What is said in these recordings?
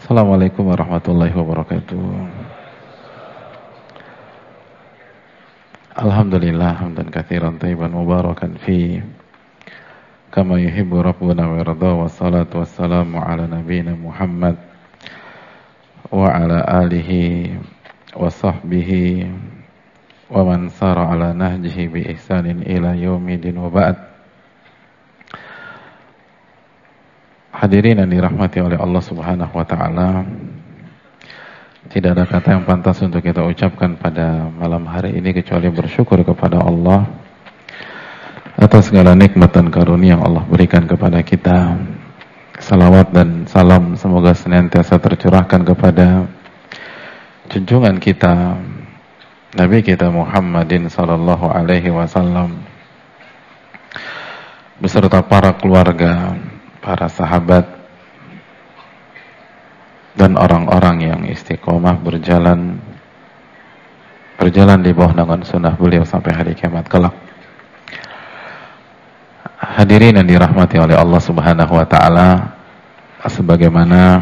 Assalamualaikum warahmatullahi wabarakatuh. Alhamdulillah hamdan katsiran thayyiban mubarakan fi kama yuhibbu rabbuna wa yarda, wassalatu wassalamu ala nabiyyina Muhammad wa ala alihi wa sahbihi wa man sara ala nahjihi bi ihsanin ila yaumidin wa ba'd. Hadirin yang dirahmati oleh Allah Subhanahu wa taala, tidak ada kata yang pantas untuk kita ucapkan pada malam hari ini kecuali bersyukur kepada Allah atas segala nikmat dan karunia yang Allah berikan kepada kita. Salawat dan salam semoga senantiasa tercurahkan kepada junjungan kita Nabi kita Muhammadin sallallahu alaihi wasallam beserta para keluarga, para sahabat, dan orang-orang yang istiqomah berjalan di bawah naungan sunnah beliau sampai hari kiamat kelak. Hadirin yang dirahmati oleh Allah Subhanahu wa taala, sebagaimana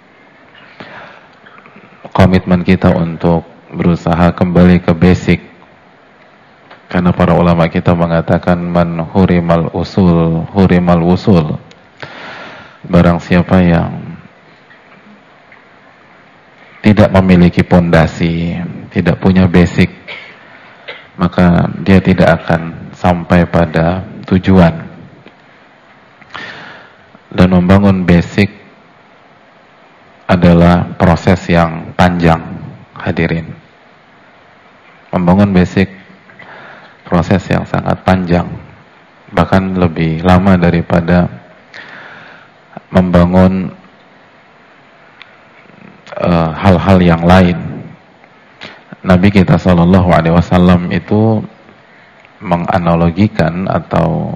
komitmen kita untuk berusaha kembali ke basic, karena para ulama kita mengatakan man hurimal usul hurimal wusul. Barang siapa yang tidak memiliki pondasi, tidak punya basic, maka dia tidak akan sampai pada tujuan. Dan membangun basic adalah proses yang panjang, hadirin. Membangun basic proses yang sangat panjang, bahkan lebih lama daripada membangun hal-hal yang lain. Nabi kita sallallahu alaihi wasallam itu menganalogikan atau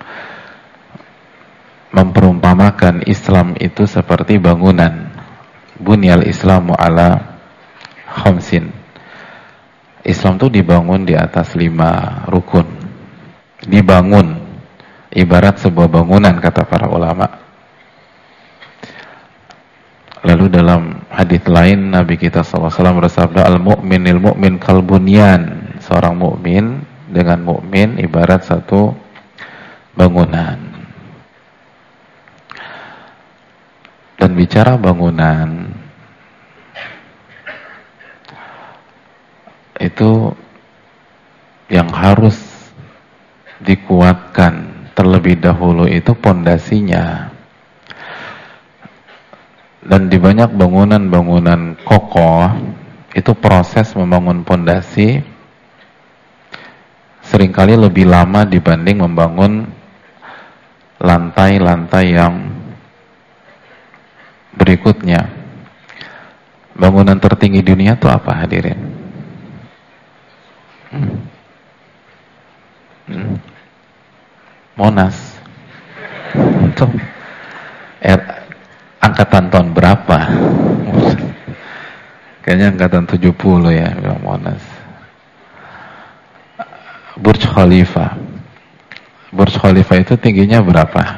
memperumpamakan Islam itu seperti bangunan. Bunyal Islamu ala khamsin. Islam itu dibangun di atas 5 rukun. Dibangun ibarat sebuah bangunan, kata para ulama. Lalu dalam hadits lain Nabi kita SAW bersabda, al-mu'minil mu'min kalbunyan. Seorang mukmin dengan mukmin ibarat satu bangunan. Dan bicara bangunan, itu yang harus dikuatkan terlebih dahulu itu pondasinya. Dan di banyak bangunan-bangunan kokoh, itu proses membangun pondasi seringkali lebih lama dibanding membangun lantai-lantai yang berikutnya. Bangunan tertinggi dunia itu apa, hadirin? Monas. Itu angkatan tahun berapa? Kayaknya angkatan 70 ya, Monas. Burj Khalifa. Burj Khalifa itu tingginya berapa?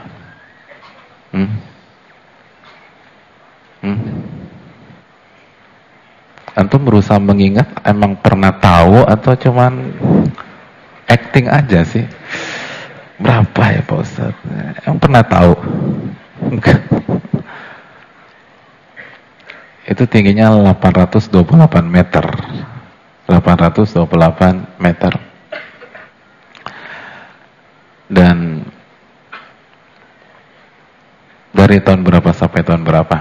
Antum berusaha mengingat, emang pernah tahu atau cuman acting aja sih? Berapa ya Pak Ustadz? Emang pernah tahu? Enggak. Itu tingginya 828 meter. 828 meter. Dan dari tahun berapa sampai tahun berapa?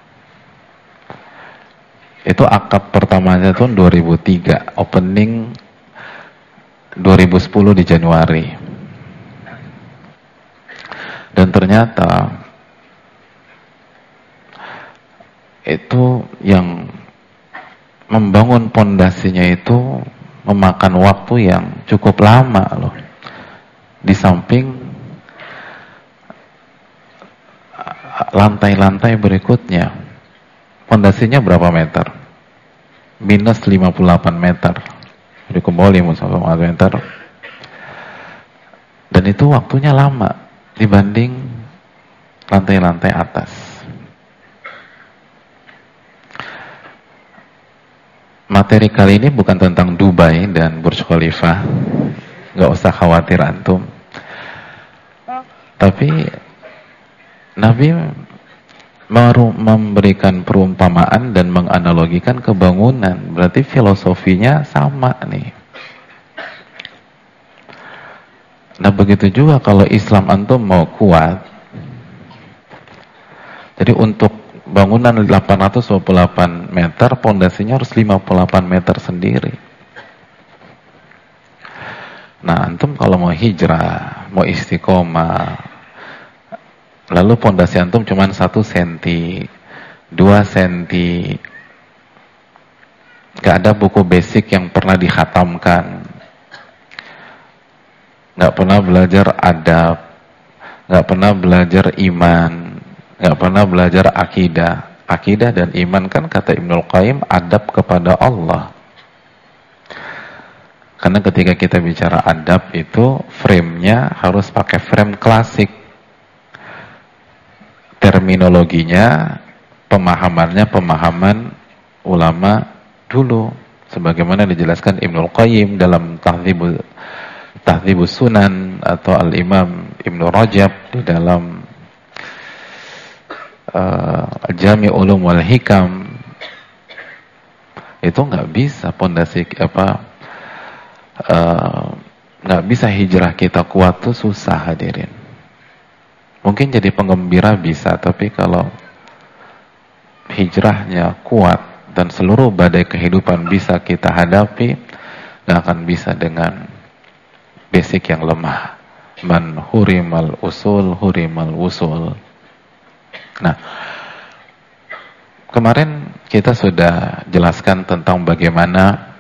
Itu akad pertamanya tahun 2003, opening 2010 di Januari. Dan ternyata itu yang membangun pondasinya itu memakan waktu yang cukup lama loh. Di samping lantai-lantai berikutnya, pondasinya berapa meter? Minus 58 meter. Jadi kembali meter. Dan itu waktunya lama dibanding lantai-lantai atas. materi kali ini bukan tentang Dubai dan Burj Khalifa. Nggak usah khawatir antum. Tapi Nabi memberikan perumpamaan dan menganalogikan kebangunan. Berarti filosofinya sama nih. Nah begitu juga kalau Islam antum mau kuat. Jadi untuk bangunan 828 meter, pondasinya harus 58 meter sendiri. Nah antum kalau mau hijrah, mau istiqomah, lalu pondasi antum cuma 1 senti, 2 senti, gak ada buku basic yang pernah dikhatamkan, gak pernah belajar adab, gak pernah belajar iman, gak pernah belajar akidah. Akidah dan iman kan kata Ibnul Qayyim adab kepada Allah. Karena ketika kita bicara adab itu frame-nya harus pakai frame klasik. Terminologinya, pemahamannya pemahaman ulama dulu. Sebagaimana dijelaskan Ibnul Qayyim dalam Tahdzibus Sunan atau Al-Imam Ibnu Rajab di dalam Jami' Ulum wal Hikam. Itu nggak bisa pondasi nggak bisa hijrah kita kuat tuh susah hadirin. Mungkin jadi penggembira bisa, tapi kalau hijrahnya kuat dan seluruh badai kehidupan bisa kita hadapi, nggak akan bisa dengan basic yang lemah. Man hurimal usul hurimal usul. Nah, kemarin kita sudah jelaskan tentang bagaimana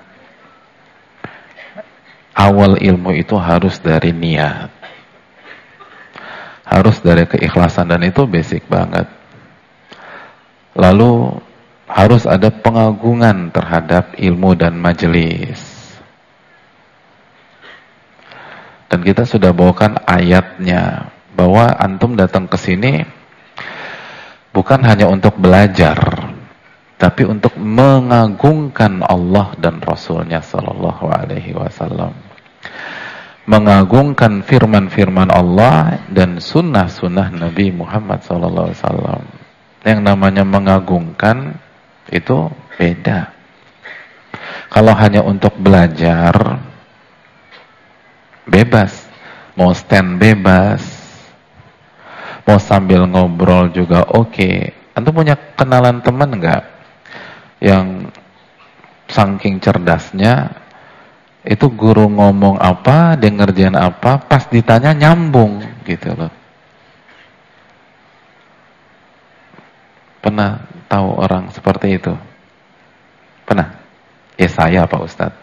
awal ilmu itu harus dari niat, harus dari keikhlasan, dan itu basic banget. Lalu harus ada pengagungan terhadap ilmu dan majelis. Dan kita sudah bawakan ayatnya bahwa antum datang ke sini bukan hanya untuk belajar, tapi untuk mengagungkan Allah dan Rasulnya Sallallahu Alaihi Wasallam. Mengagungkan firman-firman Allah dan sunnah-sunnah Nabi Muhammad Sallallahu Alaihi Wasallam. Yang namanya mengagungkan itu beda. Kalau hanya untuk belajar, bebas, mau stand bebas, mau sambil ngobrol juga oke. Antum punya kenalan teman nggak yang saking cerdasnya itu guru ngomong apa, dia ngerjain apa, pas ditanya nyambung gitu loh. Pernah tahu orang seperti itu? Pernah? Ya saya Pak Ustadz.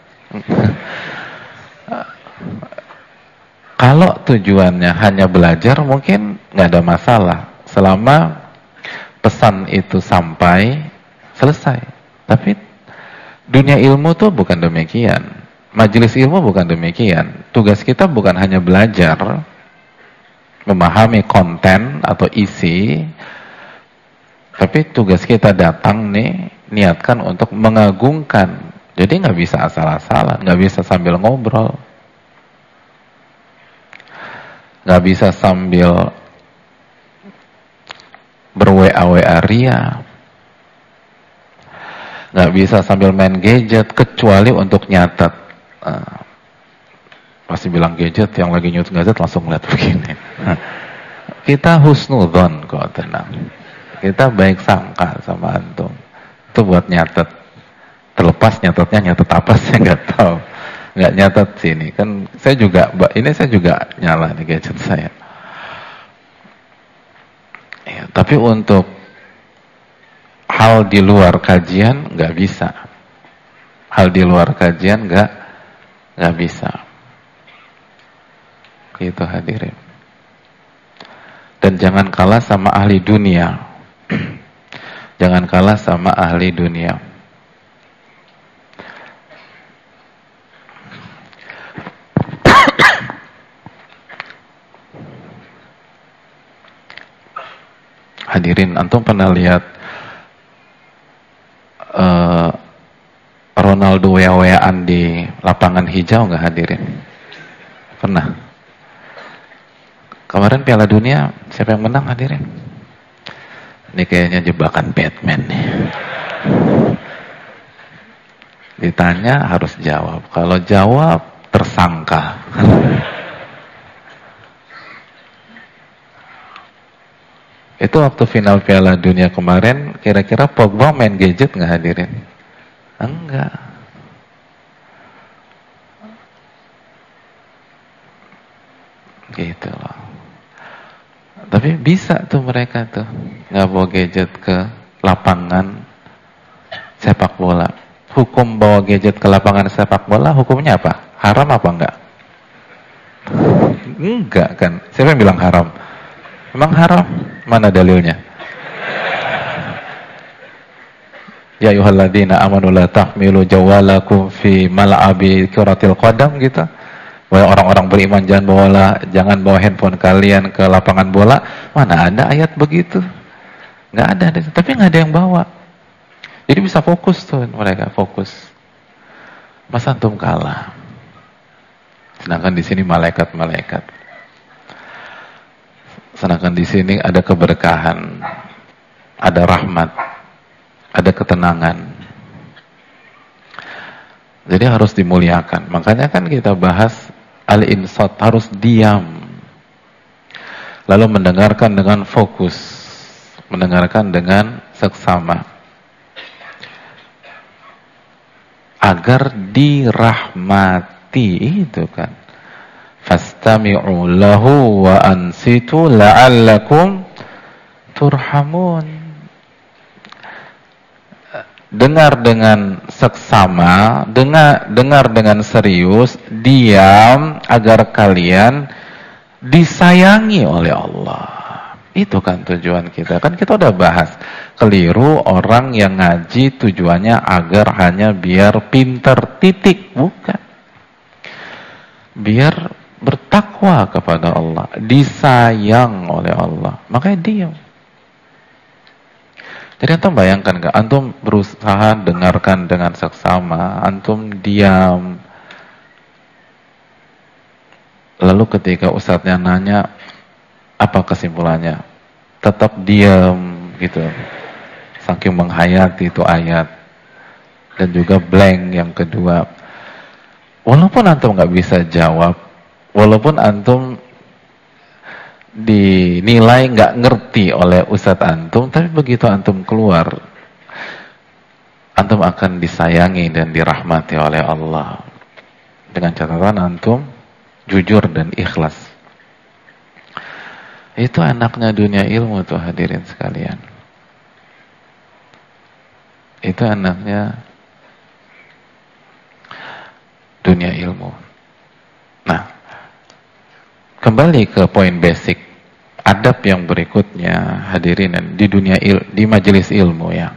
Kalau tujuannya hanya belajar mungkin nggak ada masalah selama pesan itu sampai selesai. Tapi dunia ilmu tuh bukan demikian. Majelis ilmu bukan demikian. Tugas kita bukan hanya belajar, memahami konten atau isi, tapi tugas kita datang nih, niatkan untuk mengagungkan. Jadi nggak bisa asal-asalan, nggak bisa sambil ngobrol, nggak bisa sambil ber-WA ria, nggak bisa sambil main gadget, kecuali untuk nyatet. Pasti bilang gadget, yang lagi nyut gadget langsung lihat begini. Kita husnudzon kok, tenang. Kita baik sangka sama antum. Itu buat nyatet. Terlepas nyatetnya nyatet apa saya nggak tahu. Nggak nyatet sini. Kan saya juga nyala nih gadget saya. Ya, tapi untuk hal di luar kajian nggak bisa. Hal di luar kajian nggak bisa. Gitu hadirin. Dan jangan kalah sama ahli dunia. Jangan kalah sama ahli dunia. Hadirin, antum pernah lihat Ronaldo wean di lapangan hijau nggak hadirin? Pernah? Kemarin Piala Dunia siapa yang menang hadirin? Ini kayaknya jebakan Batman nih. Ditanya harus jawab. Kalau jawab tersangka. Itu waktu final Piala Dunia kemarin, kira-kira Pogba main gadget nggak hadirin? Enggak. Gitu loh. Tapi bisa tuh mereka tuh nggak bawa gadget ke lapangan sepak bola. Hukum bawa gadget ke lapangan sepak bola hukumnya apa? Haram apa enggak? Enggak kan? Siapa yang bilang haram? Emang haram? Mana dalilnya? Ya ayyuhalladzina amanu la tahmilu jawalakum fi mal'abi kuratil qadam gitu. Wahai orang-orang beriman jangan bawa handphone kalian ke lapangan bola. Mana ada ayat begitu? Enggak ada, tapi enggak ada yang bawa. Jadi bisa fokus tuh mereka, fokus. Masa antum kalah? Sedangkan di sini malaikat-malaikat. Sedangkan di sini ada keberkahan, ada rahmat, ada ketenangan. Jadi harus dimuliakan. Makanya kan kita bahas al-insat, harus diam. Lalu mendengarkan dengan fokus, mendengarkan dengan seksama. Agar dirahmati, itu kan. Fastami'u lahu wa ansitu la'allakum turhamun. Dengar dengan seksama, dengar dengan serius, diam agar kalian disayangi oleh Allah. Itu kan tujuan kita. Kan kita udah bahas, keliru orang yang ngaji tujuannya agar hanya biar pinter, titik, bukan. Biar bertakwa kepada Allah, disayang oleh Allah. Makanya diam. Jadi antum bayangkan gak? Antum berusaha dengarkan dengan seksama, antum diam. Lalu ketika ustadznya nanya, apa kesimpulannya? Tetap diam gitu. Saking menghayati itu ayat. Dan juga blank yang kedua. Walaupun antum gak bisa jawab, walaupun antum dinilai nggak ngerti oleh ustadz antum, tapi begitu antum keluar, antum akan disayangi dan dirahmati oleh Allah. Dengan catatan antum jujur dan ikhlas. Itu enaknya dunia ilmu tuh hadirin sekalian. Itu enaknya dunia ilmu. Nah, kembali ke poin basic. Adab yang berikutnya hadirin di dunia di majelis ilmu ya.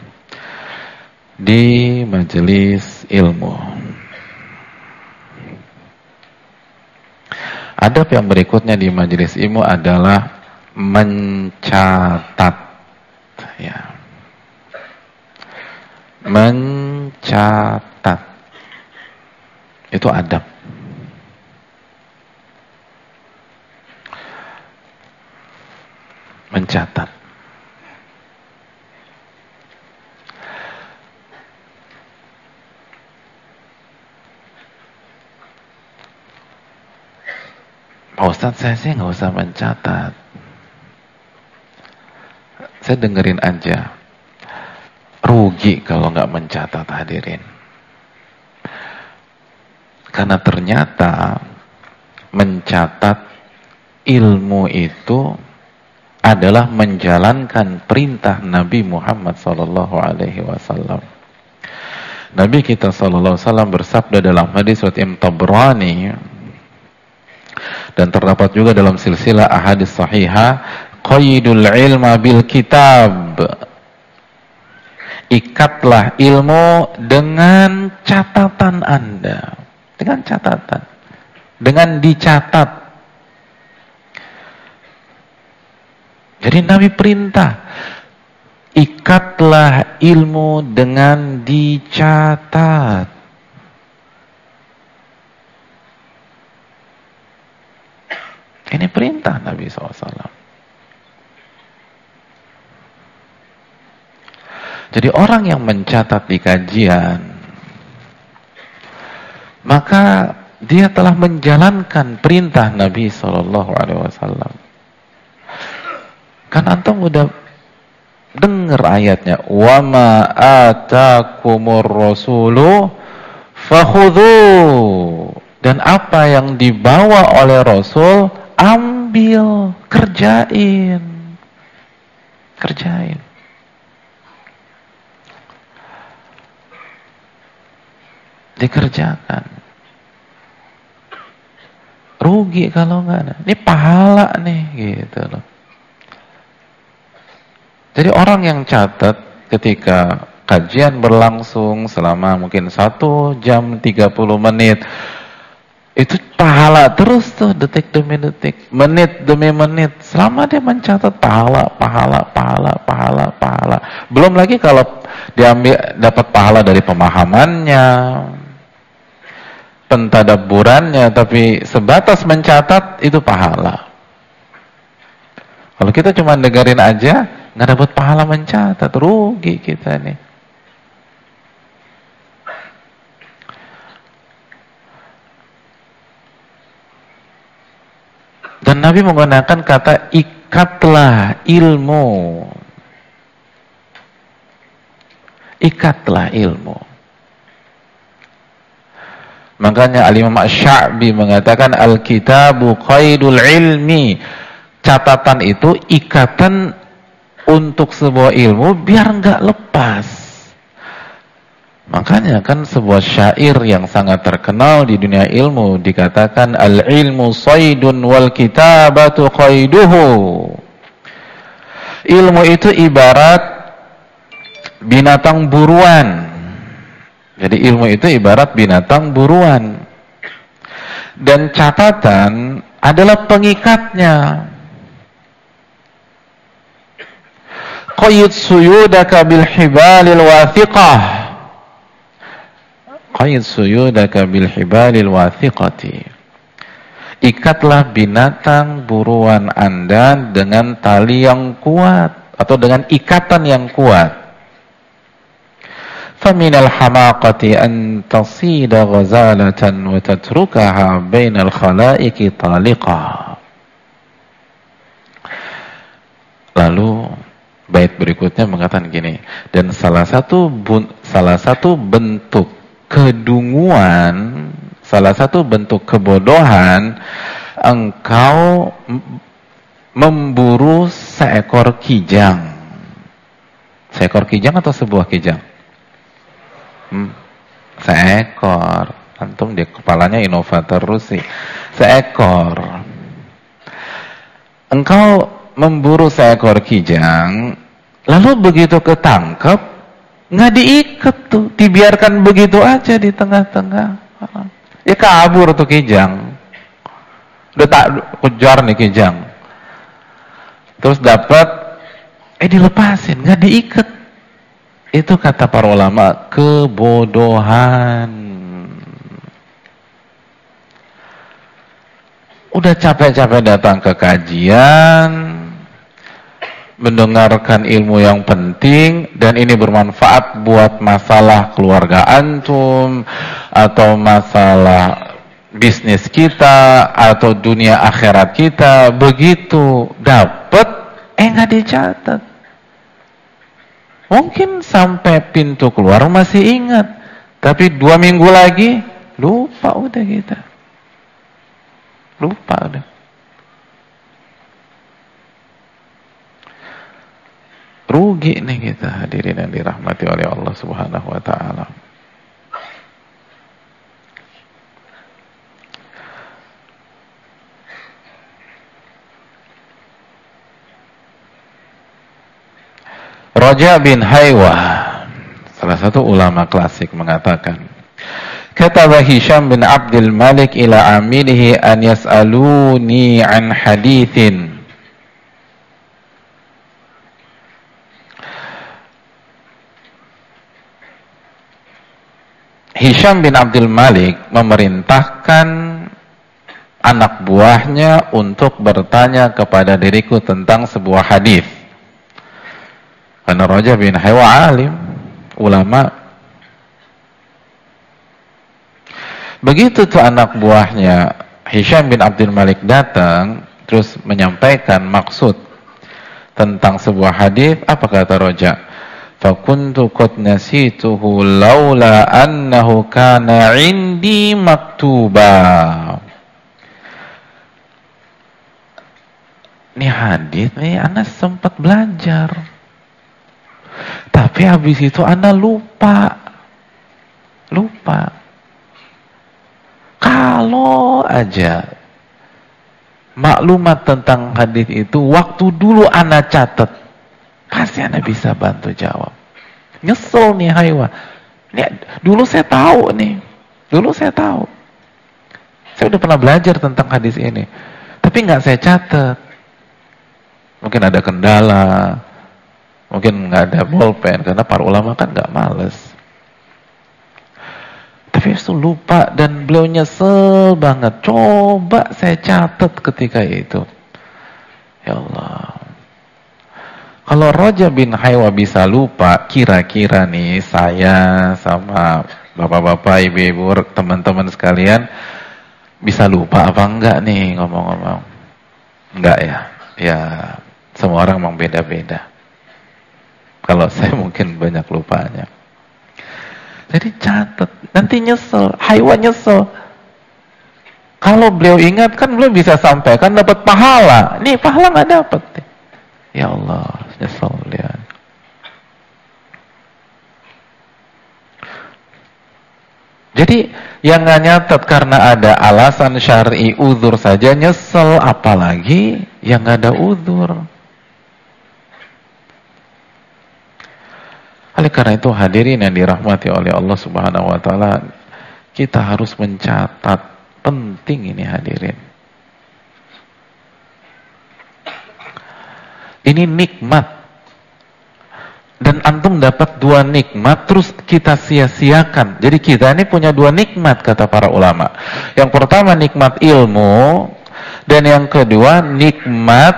Di majelis ilmu. Adab yang berikutnya di majelis ilmu adalah mencatat ya. Mencatat. Itu adab. Mencatat. Pak Ustadz, saya sih nggak usah mencatat. Saya dengerin aja. Rugi kalau nggak mencatat hadirin. Karena ternyata mencatat ilmu itu adalah menjalankan perintah Nabi Muhammad SAW. Nabi kita SAW bersabda dalam hadis riwayat Imam Tabrani dan terdapat juga dalam silsilah ahadits sahihah, qaidul ilma bil kitab. Ikatlah ilmu dengan catatan Anda. Dengan catatan. Dengan dicatat. Jadi Nabi perintah, ikatlah ilmu dengan dicatat. Ini perintah Nabi SAW. Jadi orang yang mencatat di kajian, maka dia telah menjalankan perintah Nabi SAW. Kan antum udah dengar ayatnya, wa ma atakumur rasulu fakhudhu, dan apa yang dibawa oleh Rasul ambil, kerjain. Dikerjakan. Rugi kalau enggak ada. Ini pahala nih, gitu loh. Jadi orang yang catat ketika kajian berlangsung selama mungkin 1 jam 30 menit, itu pahala terus tuh, detik demi detik, menit demi menit, selama dia mencatat pahala. Belum lagi kalau diambil dapat pahala dari pemahamannya, pentadabburannya, tapi sebatas mencatat itu pahala. Kalau kita cuma dengerin aja, nggak dapat pahala mencatat, rugi kita nih. Dan Nabi menggunakan kata ikatlah ilmu. Ikatlah ilmu. Makanya Al-Imam Asy-Sya'bi mengatakan al-kitabu qaidul ilmi. Catatan itu ikatan untuk sebuah ilmu biar enggak lepas. Makanya kan sebuah syair yang sangat terkenal di dunia ilmu dikatakan al-ilmu saydun wal kitabatu qaiduhu. Ilmu itu ibarat binatang buruan. Jadi ilmu itu ibarat binatang buruan. Dan catatan adalah pengikatnya. Qayyid suyudaka bil hibalil wathiqah. Qayyid suyudaka bil hibalil wathiqati. Ikatlah binatang buruan Anda dengan tali yang kuat atau dengan ikatan yang kuat. فَمِنَ الْحَمَاقَةِ أَنْ تَصِيدَ غَزَالَةً وَتَتْرُكَهَا بَيْنَ الْخَلَائِقِ طَالِقًا. Lalu bait berikutnya mengatakan gini, dan salah satu bentuk kedunguan, salah satu bentuk kebodohan, engkau memburu seekor kijang. Seekor kijang atau sebuah kijang? Seekor. Antum dia kepalanya inovator Rusi. Seekor. Engkau memburu seekor kijang, lalu begitu ketangkep, nggak diikat tuh, dibiarkan begitu aja di tengah-tengah. Ya kabur tuh kijang. Udah tak kejar nih kijang. Terus dapat, dilepasin, nggak diikat. Itu kata para ulama kebodohan. Udah capek-capek datang ke kajian, mendengarkan ilmu yang penting, dan ini bermanfaat buat masalah keluarga antum, atau masalah bisnis kita, atau dunia akhirat kita. Begitu dapat, nggak dicatat. Mungkin sampai pintu keluar masih ingat, tapi 2 minggu lagi lupa udah kita. Lupa udah. Rugi nih kita, hadirin yang dirahmati oleh Allah Subhanahu wa taala. Raja bin Haywa, salah satu ulama klasik, mengatakan, kataba Hisham bin Abdul Malik ila amilihi an yas'aluni an hadithin Hisham bin Abdul Malik memerintahkan anak buahnya untuk bertanya kepada diriku tentang sebuah hadis. Karena Raja bin Haywa alim, ulama. Begitu tuh anak buahnya Hisham bin Abdul Malik datang, terus menyampaikan maksud tentang sebuah hadis, apa kata Raja? Fakuntu qad nasituhu laula annahu kana indi maktuba. Ini hadis nih Ana sempat belajar. Tapi habis itu Ana lupa. Kalau aja maklumat tentang hadis itu waktu dulu Ana catat, pasti Ana bisa bantu jawab. Nyesel nih Haywa. Dulu saya tahu nih. Saya udah pernah belajar tentang hadis ini. Tapi nggak saya catat. Mungkin ada kendala. Mungkin nggak ada bolpen. Karena para ulama kan nggak males. Tapi itu lupa dan beliau nyesel banget. Coba saya catat ketika itu. Ya Allah. Kalau Raja bin Haywa bisa lupa, kira-kira nih saya sama bapak-bapak, ibu-ibu, teman-teman sekalian bisa lupa apa enggak nih ngomong-ngomong? Enggak ya? Ya, semua orang memang beda-beda. Kalau saya mungkin banyak lupanya. Jadi catat, nanti nyesel, Haywa nyesel. Kalau beliau ingat kan beliau bisa sampaikan dapat pahala. Nih pahala nggak dapat. Ya Allah, nyesel beliau. Jadi yang nggak nyatet karena ada alasan syar'i uzur saja nyesel, apalagi yang nggak ada uzur. Oleh karena itu hadirin yang dirahmati oleh Allah Subhanahu wa taala, kita harus mencatat, penting ini hadirin. Ini nikmat. Dan antum dapat dua nikmat terus kita sia-siakan. Jadi kita ini punya dua nikmat kata para ulama. Yang pertama nikmat ilmu dan yang kedua nikmat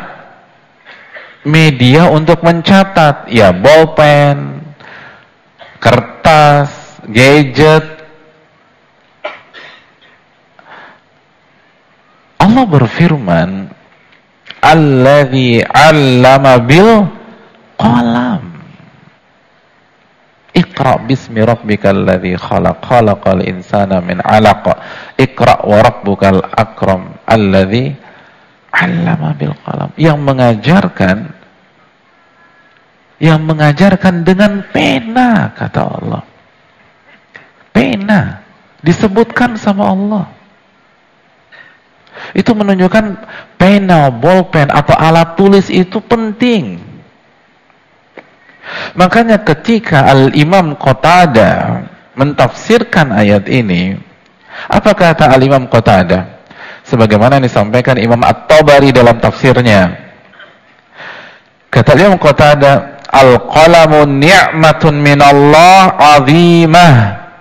media untuk mencatat. Ya bolpen, kertas, gadget. Allah berfirman, Alladzi 'allama bil qalam. Iqra bismi rabbikal ladzi khalaq, khalaqal insana min 'alaq. Iqra wa rabbukal akram alladzi 'allama bil qalam. Yang mengajarkan dengan pena kata Allah. Pena disebutkan sama Allah. Itu menunjukkan pena, bolpen atau alat tulis itu penting. Makanya ketika Al-Imam Qatadah mentafsirkan ayat ini, apa kata Al-Imam Qatadah? Sebagaimana disampaikan Imam At-Tabari dalam tafsirnya. Kata Imam Qatadah, Al-qalamu ni'matun minallah 'azimah.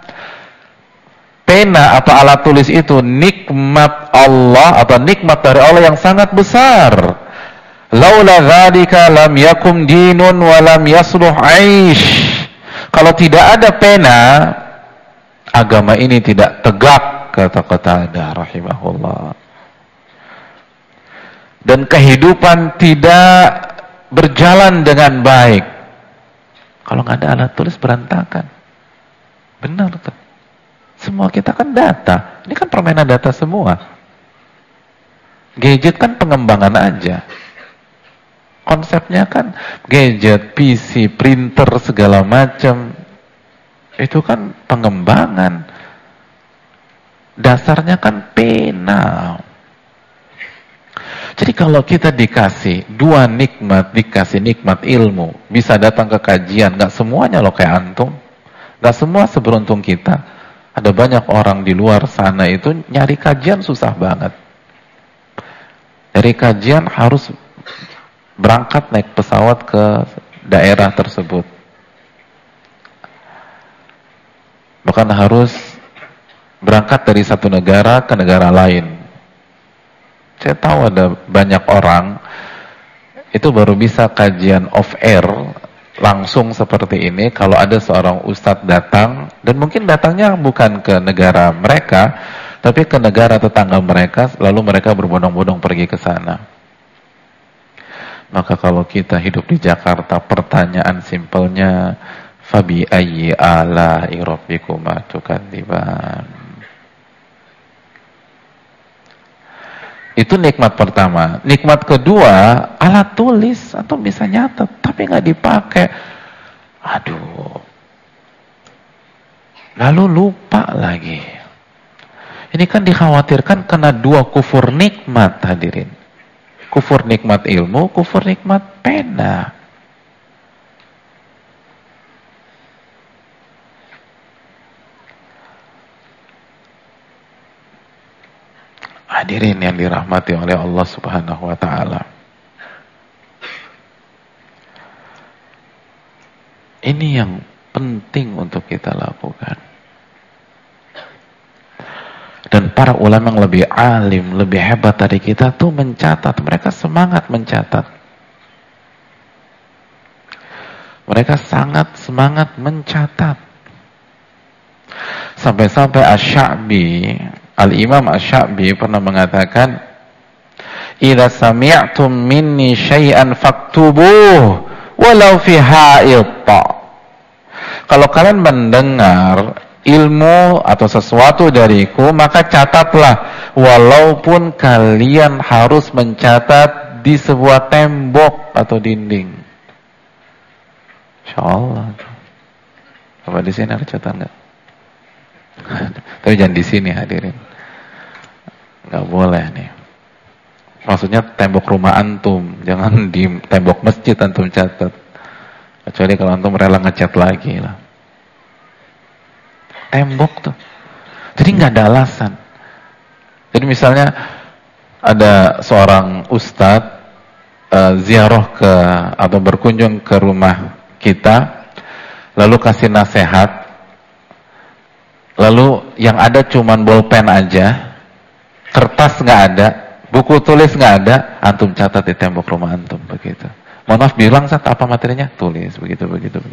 Pena atau alat tulis itu nikmat Allah atau nikmat dari Allah yang sangat besar. Laula dzalika lam yakum dinun wa lam yasluh 'aish. Kalau tidak ada pena, agama ini tidak tegak kata Qatadah rahimahullah. Dan kehidupan tidak berjalan dengan baik. Kalau nggak ada alat tulis berantakan. Benar tuh. Semua kita kan data. Ini kan permainan data semua. Gadget kan pengembangan aja. Konsepnya kan gadget, PC, printer, segala macam. Itu kan pengembangan. Dasarnya kan pena. Jadi kalau kita dikasih dua nikmat, dikasih nikmat ilmu, bisa datang ke kajian, gak semuanya loh kayak antum. Gak semua seberuntung kita. Ada banyak orang di luar sana itu nyari kajian susah banget. Dari kajian harus berangkat naik pesawat ke daerah tersebut. Bahkan harus berangkat dari satu negara ke negara lain. Saya tahu ada banyak orang itu baru bisa kajian off air langsung seperti ini kalau ada seorang ustadz datang, dan mungkin datangnya bukan ke negara mereka tapi ke negara tetangga mereka, lalu mereka berbondong-bondong pergi ke sana. Maka kalau kita hidup di Jakarta, pertanyaan simpelnya, fabi ayyi ala'i rabbikuma tukadziban. Itu nikmat pertama. Nikmat kedua, alat tulis atau bisa nyatet, tapi nggak dipakai. Aduh. Lalu lupa lagi. Ini kan dikhawatirkan kena dua kufur nikmat, hadirin. Kufur nikmat ilmu, kufur nikmat pena. Hadirin yang dirahmati oleh Allah Subhanahu wa taala. Ini yang penting untuk kita lakukan. Dan para ulama yang lebih alim, lebih hebat dari kita tuh mencatat, mereka semangat mencatat. Mereka sangat semangat mencatat. Sampai-sampai Asy-Sya'bi, Al-Imam Asy-Sya'bi pernah mengatakan, "Idza sami'tum minni syai'an faktubuh walau fi ha'id." Kalau kalian mendengar ilmu atau sesuatu dariku, maka catatlah, walaupun kalian harus mencatat di sebuah tembok atau dinding. Insyaallah. Apa di sini ada catat enggak? Tapi jangan di sini, hadirin. Nggak boleh nih. Maksudnya tembok rumah antum, jangan di tembok masjid antum catat. Kecuali kalau antum rela ngecat lagi lah. Tembok tuh. Jadi nggak ada alasan. Jadi misalnya ada seorang ustadz ziarah ke atau berkunjung ke rumah kita, lalu kasih nasihat, lalu yang ada cuman bolpen aja, kertas nggak ada, buku tulis nggak ada, antum catat di tembok rumah antum begitu. Mohon maaf, bilang Ustaz apa materinya? Tulis begitu.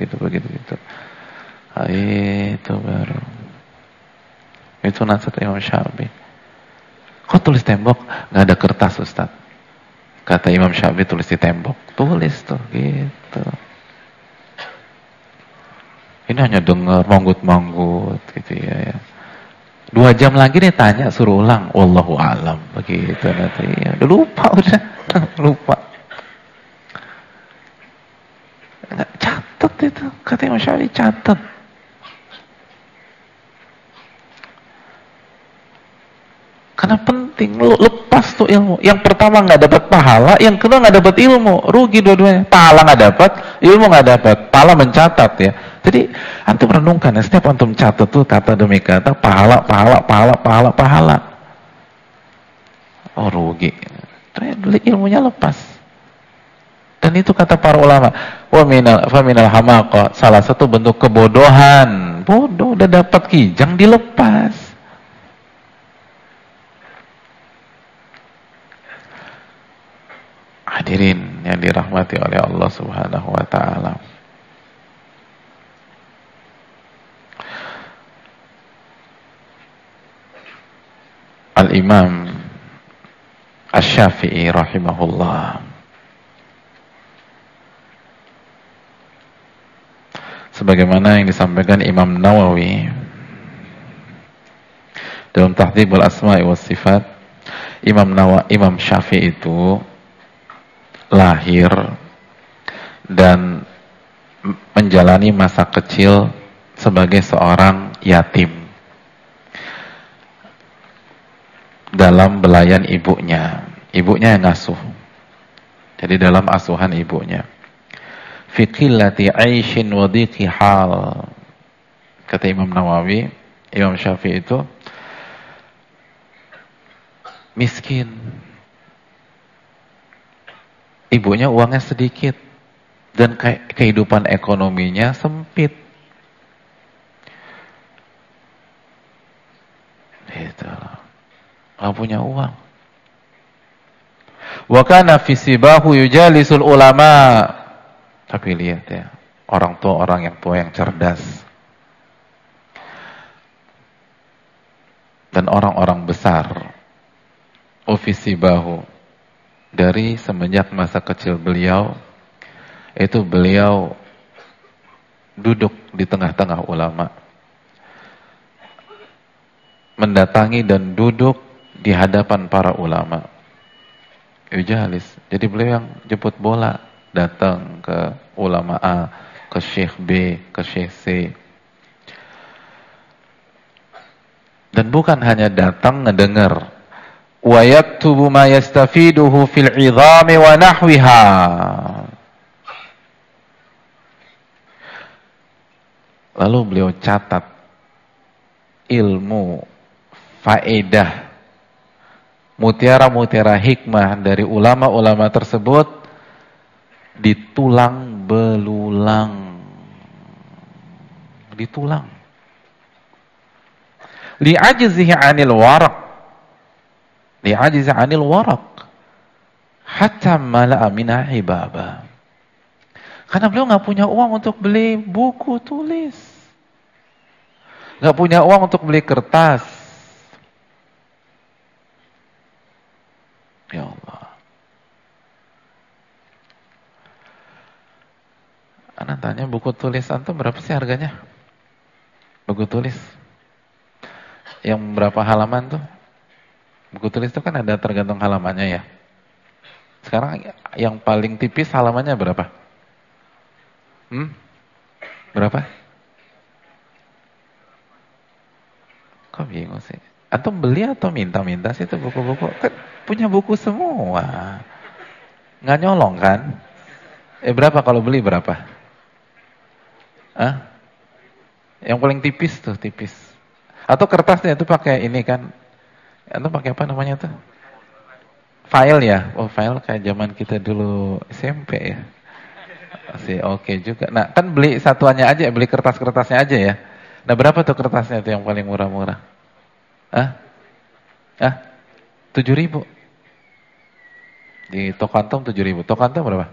Itu baru. Itu nasihat Imam Syafi'i. Kok tulis tembok? Nggak ada kertas Ustaz. Kata Imam Syafi'i, tulis di tembok. Tulis tuh gitu. Ini hanya dengar manggut-manggut gitu ya. 2 jam lagi nih tanya, suruh ulang. Wallahu a'lam begitu nanti. Ya, udah lupa. Nggak catat itu, kata Imam Syafi'i, catat. Karena penting, lepas tuh ilmu. Yang pertama nggak dapat pahala, yang kedua nggak dapat ilmu, rugi dua-duanya. Pahala nggak dapat, ilmu nggak dapat. Pahala mencatat ya. Jadi antum renungkan ya, setiap antum catat tuh kata demi kata, pahala. Oh rugi. Ternyata ilmunya lepas. Dan itu kata para ulama, fa minal hamaqa, salah satu bentuk kebodohan. Bodoh udah dapat kijang dilepas. Hadirin yang dirahmati oleh Allah Subhanahu wa taala. Al-Imam Asy-Syafi'i rahimahullah, sebagaimana yang disampaikan Imam Nawawi dalam Tahdhibul Asma'i was Sifat, Imam Syafi'i itu lahir dan menjalani masa kecil sebagai seorang yatim dalam belayan ibunya. Ibunya yang ngasuh. Jadi dalam asuhan ibunya. Fi qillati 'aishin wa dhiqi hal. Kata Imam Nawawi, Imam Syafi'i itu miskin. Ibunya uangnya sedikit dan kehidupan ekonominya sempit. nggak punya uang. Wa kana fi sibahu yujalisul ulama. Tapi lihat ya, orang tua yang cerdas dan orang-orang besar, ufisibahu, dari semenjak masa kecil beliau, itu beliau duduk di tengah-tengah ulama, mendatangi dan duduk di hadapan para ulama. Yujalis. Jadi beliau yang jemput bola, datang ke ulama A, ke syekh B, ke syekh C. Dan bukan hanya datang ngedengar. Wa yaktubu ma yastafiduhu fil 'idhami wa nahwiha. Lalu beliau catat ilmu, faedah, mutiara-mutiara hikmah dari ulama-ulama tersebut ditulang belulang. Ditulang. Li'ajzihi 'anil waraq. Li'ajzihi 'anil waraq. Hatta mala'a minha hibaba. Karena beliau nggak punya uang untuk beli buku tulis. Nggak punya uang untuk beli kertas. Ya Allah. Anak tanya, buku tulis antum berapa sih harganya? Buku tulis yang berapa halaman tuh? Buku tulis itu kan ada tergantung halamannya ya. Sekarang yang paling tipis halamannya berapa? Berapa? Kok bingung sih? Antum beli atau minta-minta sih itu buku-buku? Kan punya buku semua. Nggak nyolong kan? Berapa kalau beli berapa? Yang paling tipis tuh, tipis. Atau kertasnya itu pakai ini kan? Antum pakai apa namanya tuh? File ya? Oh, file kayak zaman kita dulu SMP ya. Masih oke juga. Nah, kan beli satuannya aja, beli kertas-kertasnya aja ya. Nah, berapa tuh kertasnya tuh yang paling murah-murah? 7.000. Di toko antum 7.000. Toko antum berapa?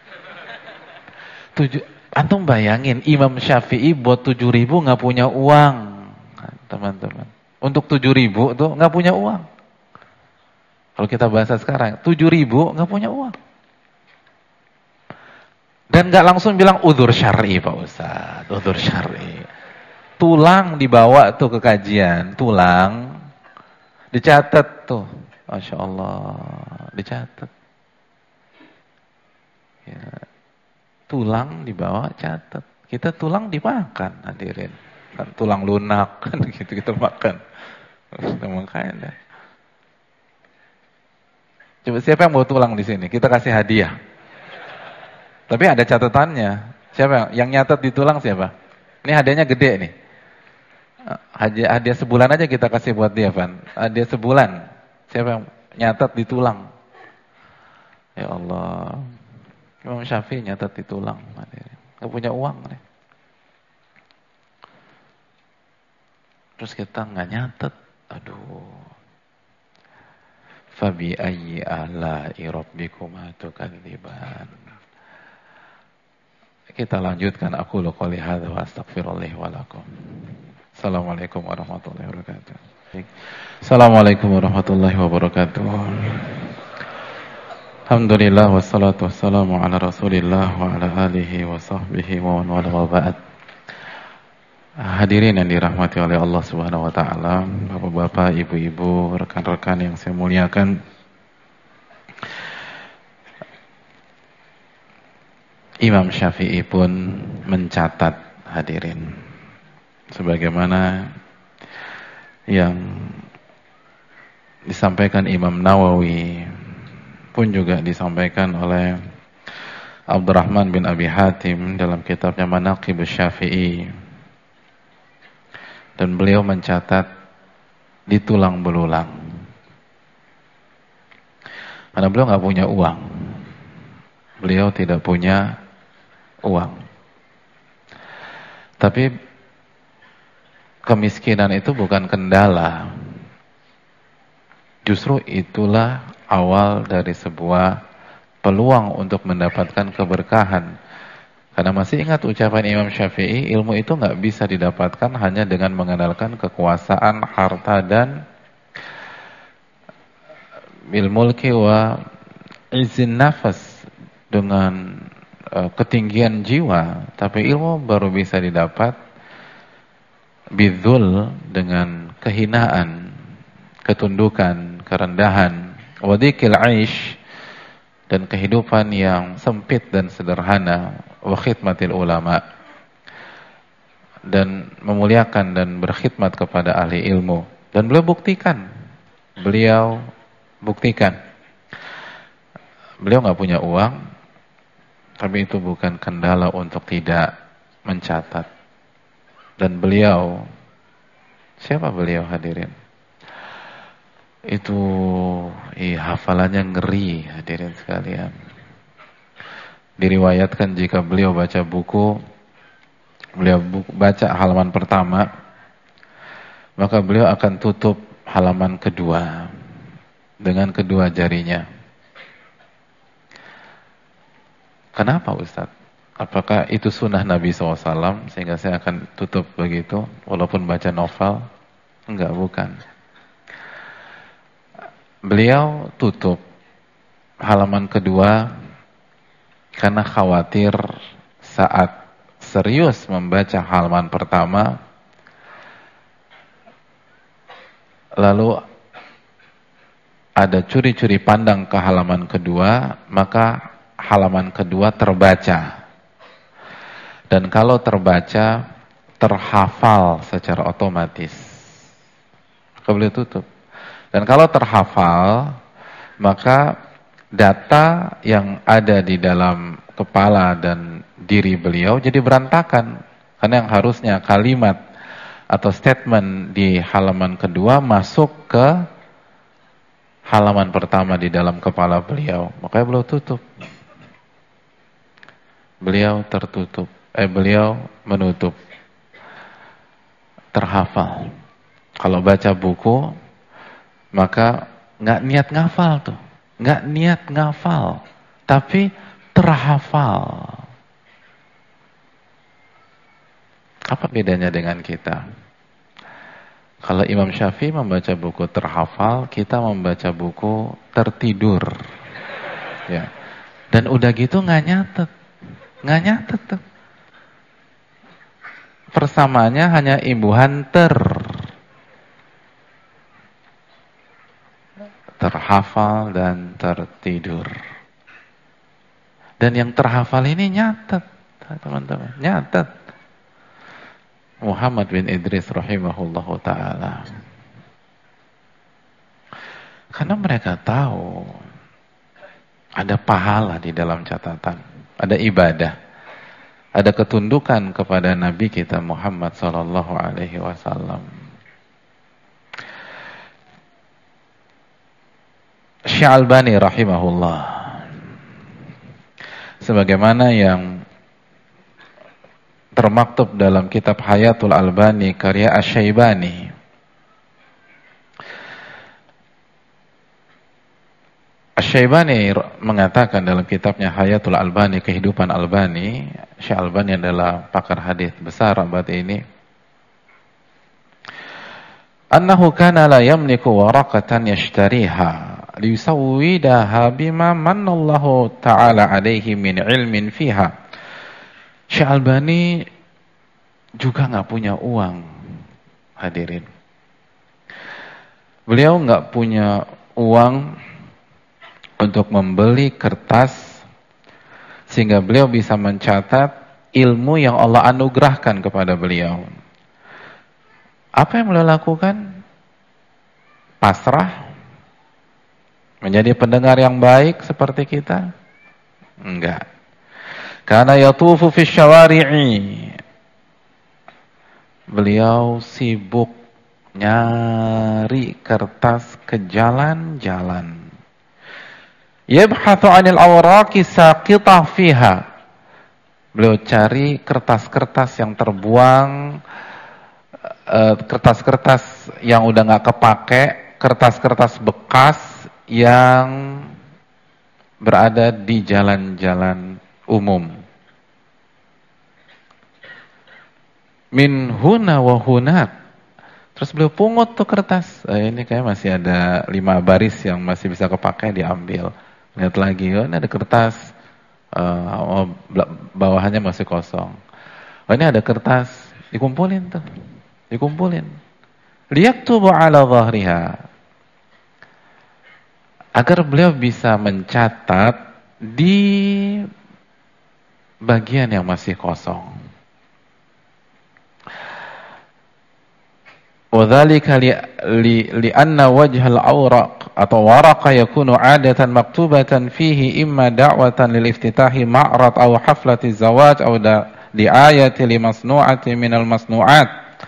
Antum bayangin Imam Syafi'i buat 7.000 nggak punya uang, teman-teman. Untuk 7.000 tuh nggak punya uang. Kalau kita bahasa sekarang, 7.000 nggak punya uang. Dan nggak langsung bilang udzur syar'i Pak Ustaz, udzur syar'i. Tulang dibawa tuh ke kajian, tulang dicatat tuh, Masya Allah, dicatat. Ya. Tulang dibawa catat. Kita tulang dimakan, hadirin. Kan tulang lunak kan gitu kita makan. Makanya. Coba siapa yang mau tulang di sini? Kita kasih hadiah. Tapi ada catatannya. Siapa yang nyatat di tulang siapa? Ini hadiahnya gede nih. Hadiah sebulan aja kita kasih buat dia, Van. Hadiah sebulan. Siapa yang nyatat di tulang? Ya Allah. Imam Syafi'i nyatat di tulang. Gak punya uang nih. Terus kita gak nyatat. Aduh. Fabi ayyi ala'i rabbikuma tukadziban. Kita lanjutkan. Aku qouli hadza wa astaghfirullah wa lakum. Assalamualaikum warahmatullahi wabarakatuh. Assalamualaikum warahmatullahi wabarakatuh. Alhamdulillah wassalatu wassalamu ala Rasulillah wa ala alihi wa sahbihi wa man wala wa ba'd. Hadirin yang dirahmati oleh Allah Subhanahu wa taala, Bapak-bapak, ibu-ibu, rekan-rekan yang saya muliakan. Imam Syafi'i pun mencatat, hadirin, sebagaimana yang disampaikan Imam Nawawi, pun juga disampaikan oleh Abdurrahman bin Abi Hatim dalam kitabnya Manaqibus Syafi'i. Dan beliau mencatat di tulang belulang. Karena beliau nggak punya uang. Beliau tidak punya uang. Tapi kemiskinan itu bukan kendala. Justru itulah awal dari sebuah peluang untuk mendapatkan keberkahan. Karena masih ingat ucapan Imam Syafi'i, ilmu itu nggak bisa didapatkan hanya dengan mengandalkan kekuasaan, harta, dan bil mulki wa izin nafas, dengan ketinggian jiwa. Tapi ilmu baru bisa didapat bidzul, dengan kehinaan, ketundukan, kerendahan, wadikil aish, dan kehidupan yang sempit dan sederhana, wa khidmatil ulama, dan memuliakan dan berkhidmat kepada ahli ilmu. Dan beliau buktikan, beliau nggak punya uang, tapi itu bukan kendala untuk tidak mencatat. Dan beliau, siapa beliau hadirin? Itu hafalannya ngeri hadirin sekalian. Diriwayatkan jika beliau baca buku, beliau baca halaman pertama, maka beliau akan tutup halaman kedua dengan kedua jarinya. Kenapa Ustadz? Apakah itu sunnah Nabi SAW sehingga saya akan tutup begitu walaupun baca novel? Enggak, bukan. Beliau tutup halaman kedua karena khawatir saat serius membaca halaman pertama lalu ada curi-curi pandang ke halaman kedua, maka halaman kedua terbaca. Dan kalau terbaca, terhafal secara otomatis. Maka beliau tutup. Dan kalau terhafal, maka data yang ada di dalam kepala dan diri beliau jadi berantakan. Karena yang harusnya kalimat atau statement di halaman kedua masuk ke halaman pertama di dalam kepala beliau. Makanya beliau tutup. Beliau menutup. Terhafal. Kalau baca buku, maka nggak niat ngafal tuh. Nggak niat ngafal. Tapi terhafal. Apa bedanya dengan kita? Kalau Imam Syafi'i membaca buku terhafal, kita membaca buku tertidur. Ya. Dan udah gitu nggak nyatet tuh. Persamaannya hanya imbuhan terhafal dan tertidur. Dan yang terhafal ini nyatet, teman-teman, nyatet. Muhammad bin Idris rahimahullahu ta'ala. Karena mereka tahu ada pahala di dalam catatan, ada ibadah, ada ketundukan kepada Nabi kita Muhammad sallallahu alaihi wasallam. Syalbani rahimahullah, sebagaimana yang termaktub dalam kitab Hayatul Albani karya Asy-Syaibani. Asy-Syaibani mengatakan dalam kitabnya Hayatul Albani, kehidupan Albani. Syekh Albani adalah pakar hadis besar abad ini. Annahu kana la yamliku waraqatan yashtariha liyusawwidaha bima manallahu ta'ala alaihi min ilmin fiha. Syekh Albani juga nggak punya uang, hadirin. Beliau nggak punya uang untuk membeli kertas sehingga beliau bisa mencatat ilmu yang Allah anugerahkan kepada beliau. Apa yang beliau lakukan? Pasrah? Menjadi pendengar yang baik seperti kita? Enggak. Karena yatufu fi syawari'i. Beliau sibuk nyari kertas ke jalan-jalan. Yabhathu 'anil awraqi saqitah fiha. Beliau cari kertas-kertas yang terbuang, kertas-kertas yang udah nggak kepake kertas-kertas bekas yang berada di jalan-jalan umum. Min huna wa hunak. Terus beliau pungut tuh kertas. Ini kayak masih ada 5 baris yang masih bisa kepakai, diambil. Lihat lagi, ini ada kertas, bawahannya masih kosong. Ini ada kertas, dikumpulin tuh. Dikumpulin. Liyaktubu ala dhahriha. Agar beliau bisa mencatat di bagian yang masih kosong. Wadzalika li'anna wajhal awraq atau waraqa yakunu 'adatan maktubatan fihi imma da'watan lil iftitahi ma'rad aw haflati zawaj aw di'ayati li masnu'ati minal masnu'at.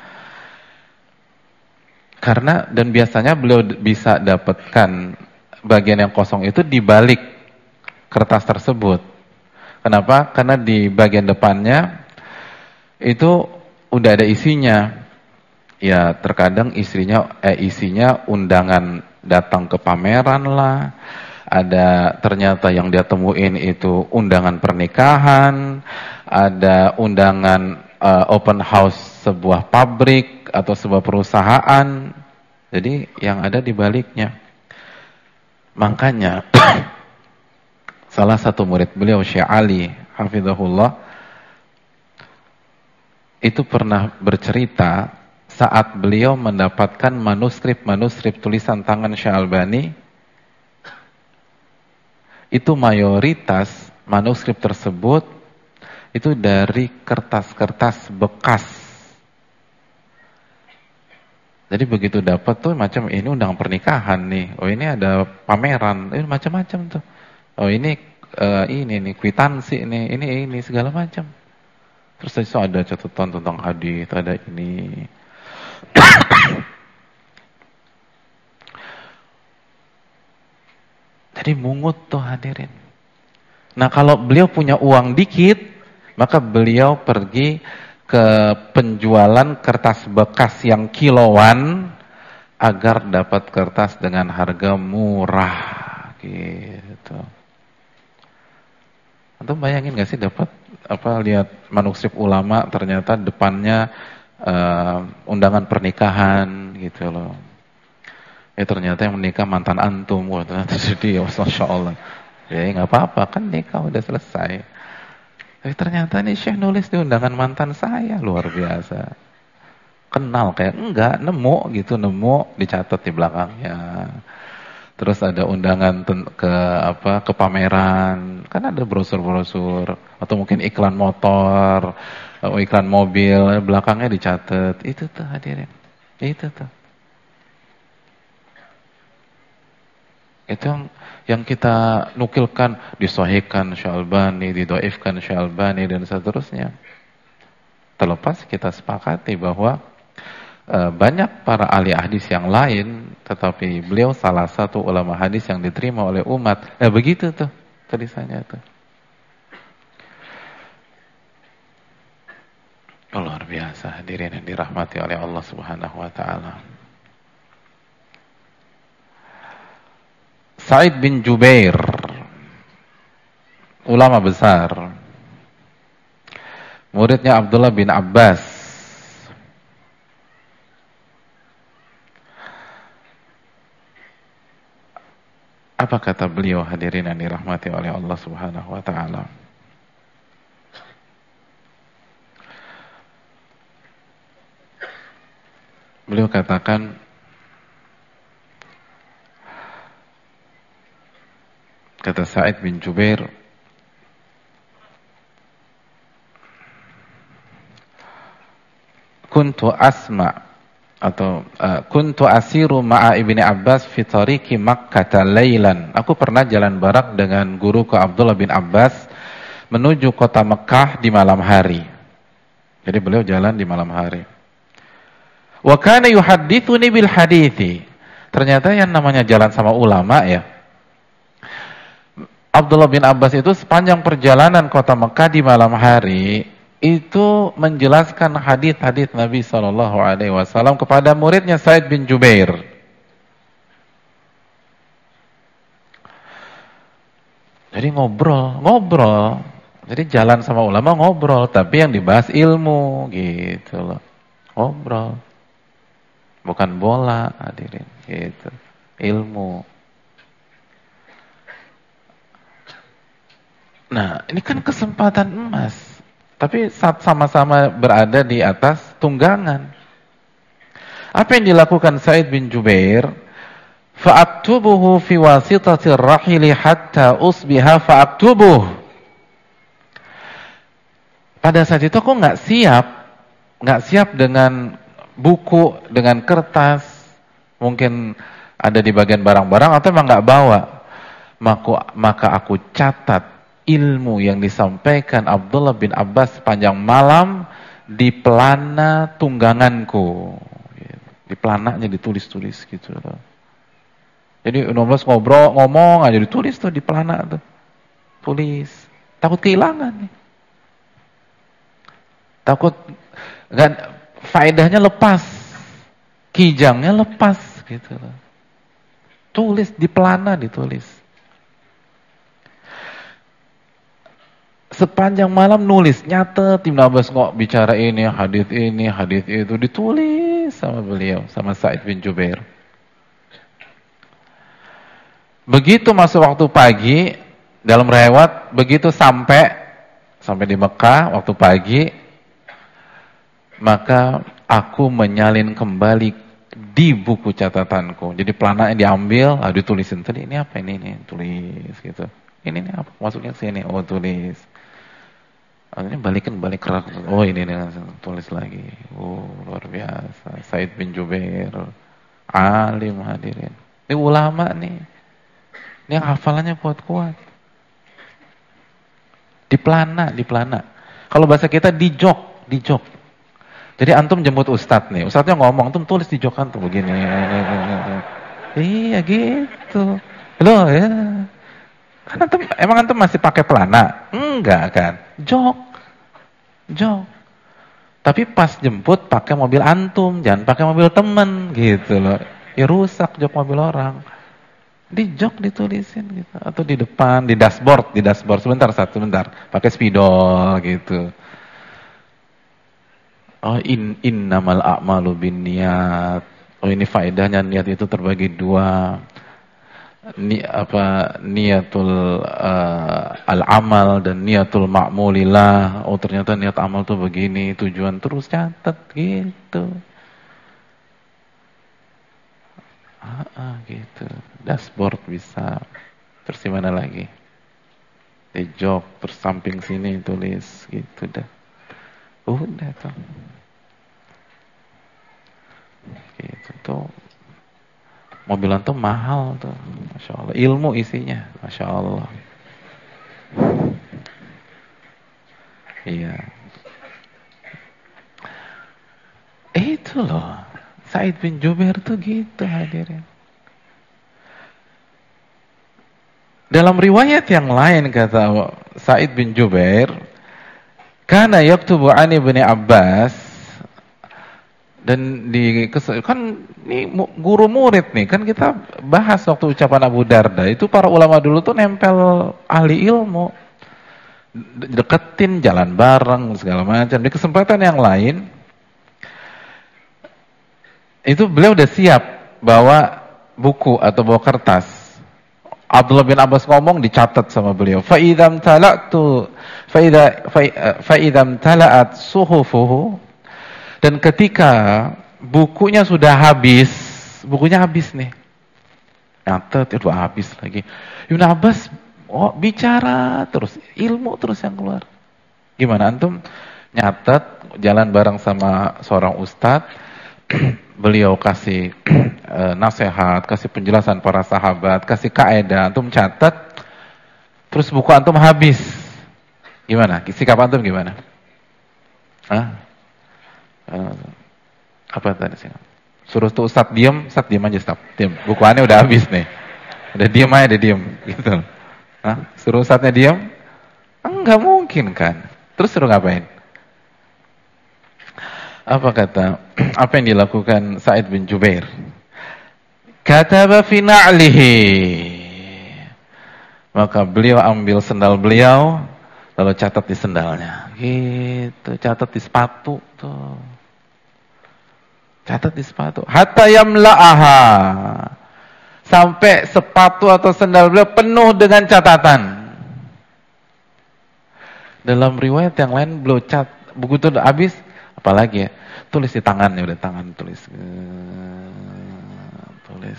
Karena dan biasanya beliau bisa dapatkan bagian yang kosong itu di balik kertas tersebut. Kenapa? Karena di bagian depannya itu udah ada isinya. Ya terkadang isinya undangan datang ke pameran lah. Ada ternyata yang dia temuin itu undangan pernikahan. Ada undangan open house sebuah pabrik atau sebuah perusahaan. Jadi yang ada di baliknya. Makanya salah satu murid beliau Syekh Ali hafizahullah itu pernah bercerita saat beliau mendapatkan manuskrip tulisan tangan Syekh Albani, itu mayoritas manuskrip tersebut itu dari kertas-kertas bekas. Jadi begitu dapat tuh macam ini undangan pernikahan nih, oh ini ada pameran, ini macam-macam tuh. Oh ini nih kwitansi nih, ini segala macam. Terus itu ada catatan tentang hadis, ada ini. Jadi mungut tuh hadirin. Nah kalau beliau punya uang dikit, maka beliau pergi ke penjualan kertas bekas yang kiloan agar dapat kertas dengan harga murah gitu. Antum bayangin gak sih dapat lihat manuskrip ulama ternyata depannya undangan pernikahan gitu loh. Ya ternyata yang menikah mantan antum. Wah ternyata sedih ya, Masya Allah. Ya nggak apa-apa kan nikah udah selesai. Tapi ternyata nih Syekh nulis di undangan mantan saya, luar biasa. Kenal kayak enggak, nemu dicatat di belakangnya. Terus ada undangan ke pameran, kan ada brosur-brosur atau mungkin iklan motor, atau iklan mobil, belakangnya dicatat. Itu tuh hadirin. Itu tuh. Itu yang kita nukilkan, disahihkan Syekh Albani, didhaifkan Syekh Albani dan seterusnya. Terlepas kita sepakati bahwa banyak para ahli hadis yang lain, tetapi beliau salah satu ulama hadis yang diterima oleh umat. Begitu tuh tulisannya tuh. Luar biasa hadirin yang dirahmati oleh Allah Subhanahu wa taala. Sa'id bin Jubair, ulama besar, muridnya Abdullah bin Abbas. Apa kata beliau hadirin yang dirahmati oleh Allah Subhanahu wa taala? Beliau katakan, kata Sa'id bin Jubair, kuntu asma atau kuntu asiru ma'a Ibni Abbas fi tariqi Makkah lailan. Aku pernah jalan bareng dengan guruku Abdullah bin Abbas menuju kota Mekah di malam hari. Jadi beliau jalan di malam hari. Wa kana yuhaddithuni bil hadithi. Ternyata yang namanya jalan sama ulama ya. Abdullah bin Abbas itu sepanjang perjalanan kota Mekah di malam hari itu menjelaskan hadis-hadis Nabi SAW kepada muridnya Sa'id bin Jubair. Jadi ngobrol. Jadi jalan sama ulama ngobrol, tapi yang dibahas ilmu gitu loh. Ngobrol. Bukan bola, hadirin, gitu. Ilmu. Nah, ini kan kesempatan emas. Tapi saat sama-sama berada di atas tunggangan. Apa yang dilakukan Sa'id bin Jubair? Fa'aktubuhu fi wasitatir rahili hatta usbiha fa'aktubuh. Pada saat itu aku nggak siap dengan buku, dengan kertas, mungkin ada di bagian barang-barang atau emang nggak bawa. Maka aku catat ilmu yang disampaikan Abdullah bin Abbas sepanjang malam di pelana tungganganku. Di pelananya ditulis-tulis gitu. Jadi ngomong aja ditulis tuh di pelana tuh. Tulis. Takut kehilangan nih. Takut faedahnya lepas. Kijangnya lepas gitu. Tulis di pelana ditulis. Sepanjang malam nulis, nyatet Ibnu Abbas bicara ini, hadis itu ditulis sama beliau, sama Sa'id bin Jubair. Begitu masuk waktu pagi dalam riwayat, begitu sampai di Mekah waktu pagi, maka aku menyalin kembali di buku catatanku. Jadi pelananya diambil, ditulisin tadi ini apa ini tulis gitu. Ini apa masuknya ke sini? Oh, tulis. Ini balik kerak. Oh, ini tulis lagi. Oh, luar biasa. Sa'id bin Jubair, alim hadirin. Ini ulama nih. Ini hafalannya kuat-kuat. Di pelana. Kalau bahasa kita di jok. Jadi antum jemput ustadz nih. Ustadznya ngomong, antum tulis di jok antum begini. Iya gitu. Loh ya. Kan emang antum masih pakai pelana? Enggak kan? Jok. Tapi pas jemput pakai mobil antum, jangan pakai mobil temen gitu loh. Ya rusak jok mobil orang. Di jok ditulisin gitu, atau di depan, di dashboard sebentar, pakai spidol gitu. Oh, innamal a'malu binniyat. Oh, ini faedahnya niat itu terbagi dua. Niatul al-amal dan niatul ma'mulillah. Oh, ternyata niat amal tuh begini, tujuan terus catat gitu. Gitu. Dashboard bisa. Terus di mana lagi? Di jok, terus samping sini tulis gitu dah. Udah tuh. Gitu tuh. Mobilan tuh mahal tuh. Masya Allah. Ilmu isinya. Masya Allah. Iya. Itu loh. Sa'id bin Jubair tuh gitu hadirin. Dalam riwayat yang lain kata Sa'id bin Jubair, kana yaktubu an Ibnu Abbas, dan kan ini guru murid nih, kan kita bahas waktu ucapan Abu Darda, itu para ulama dulu tuh nempel ahli ilmu, deketin, jalan bareng segala macam. Di kesempatan yang lain itu beliau udah siap bawa buku atau bawa kertas. Abdullah bin Abbas ngomong, dicatat sama beliau. Fa idzam tala'at suhufuhu, dan ketika bukunya sudah habis, nih. Nyatet, itu habis lagi. Ibnu Abbas bicara terus, ilmu terus yang keluar. Gimana antum nyatet, jalan bareng sama seorang ustadz, beliau kasih nasihat, kasih penjelasan para sahabat, kasih kaidah, antum catat, terus buku antum habis. Gimana? Sikap antum gimana? Apa tadi sih? Suruh tuh ustadz diam aja, diam. Buku aneh udah habis nih. Udah diam aja, gitu. Suruh ustadznya diam? Enggak mungkin kan. Terus suruh ngapain? Apa yang dilakukan Sa'id bin Jubair? Kataba fi na'lihi. Maka beliau ambil sendal beliau, lalu catat di sendalnya. Gitu, catat di sepatu tuh. Catat di sepatu. Hatta yamla'aha. Sampai sepatu atau sendal beliau penuh dengan catatan. Dalam riwayat yang lain beliau begitu udah habis, apalagi ya, tulis di tangannya, udah tangan tulis. Tulis.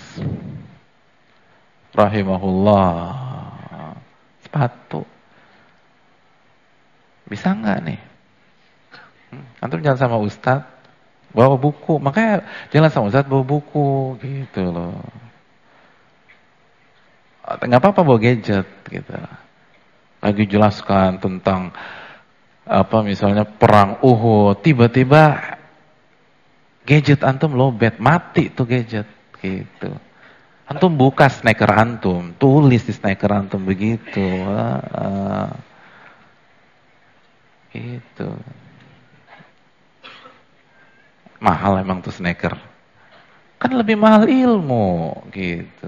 Rahimahullah. Sepatu. Bisa nggak nih? Antum jalan sama ustadz, bawa buku. Makanya jalan sama ustadz bawa buku, gitu loh. Nggak apa-apa bawa gadget, gitu. Lagi jelaskan tentang apa misalnya perang Uhud, tiba-tiba gadget antum lowbat, mati tuh gadget, gitu. Antum buka sneaker antum, tulis di sneaker antum begitu. Gitu. Mahal emang tuh sneaker. Kan lebih mahal ilmu, gitu.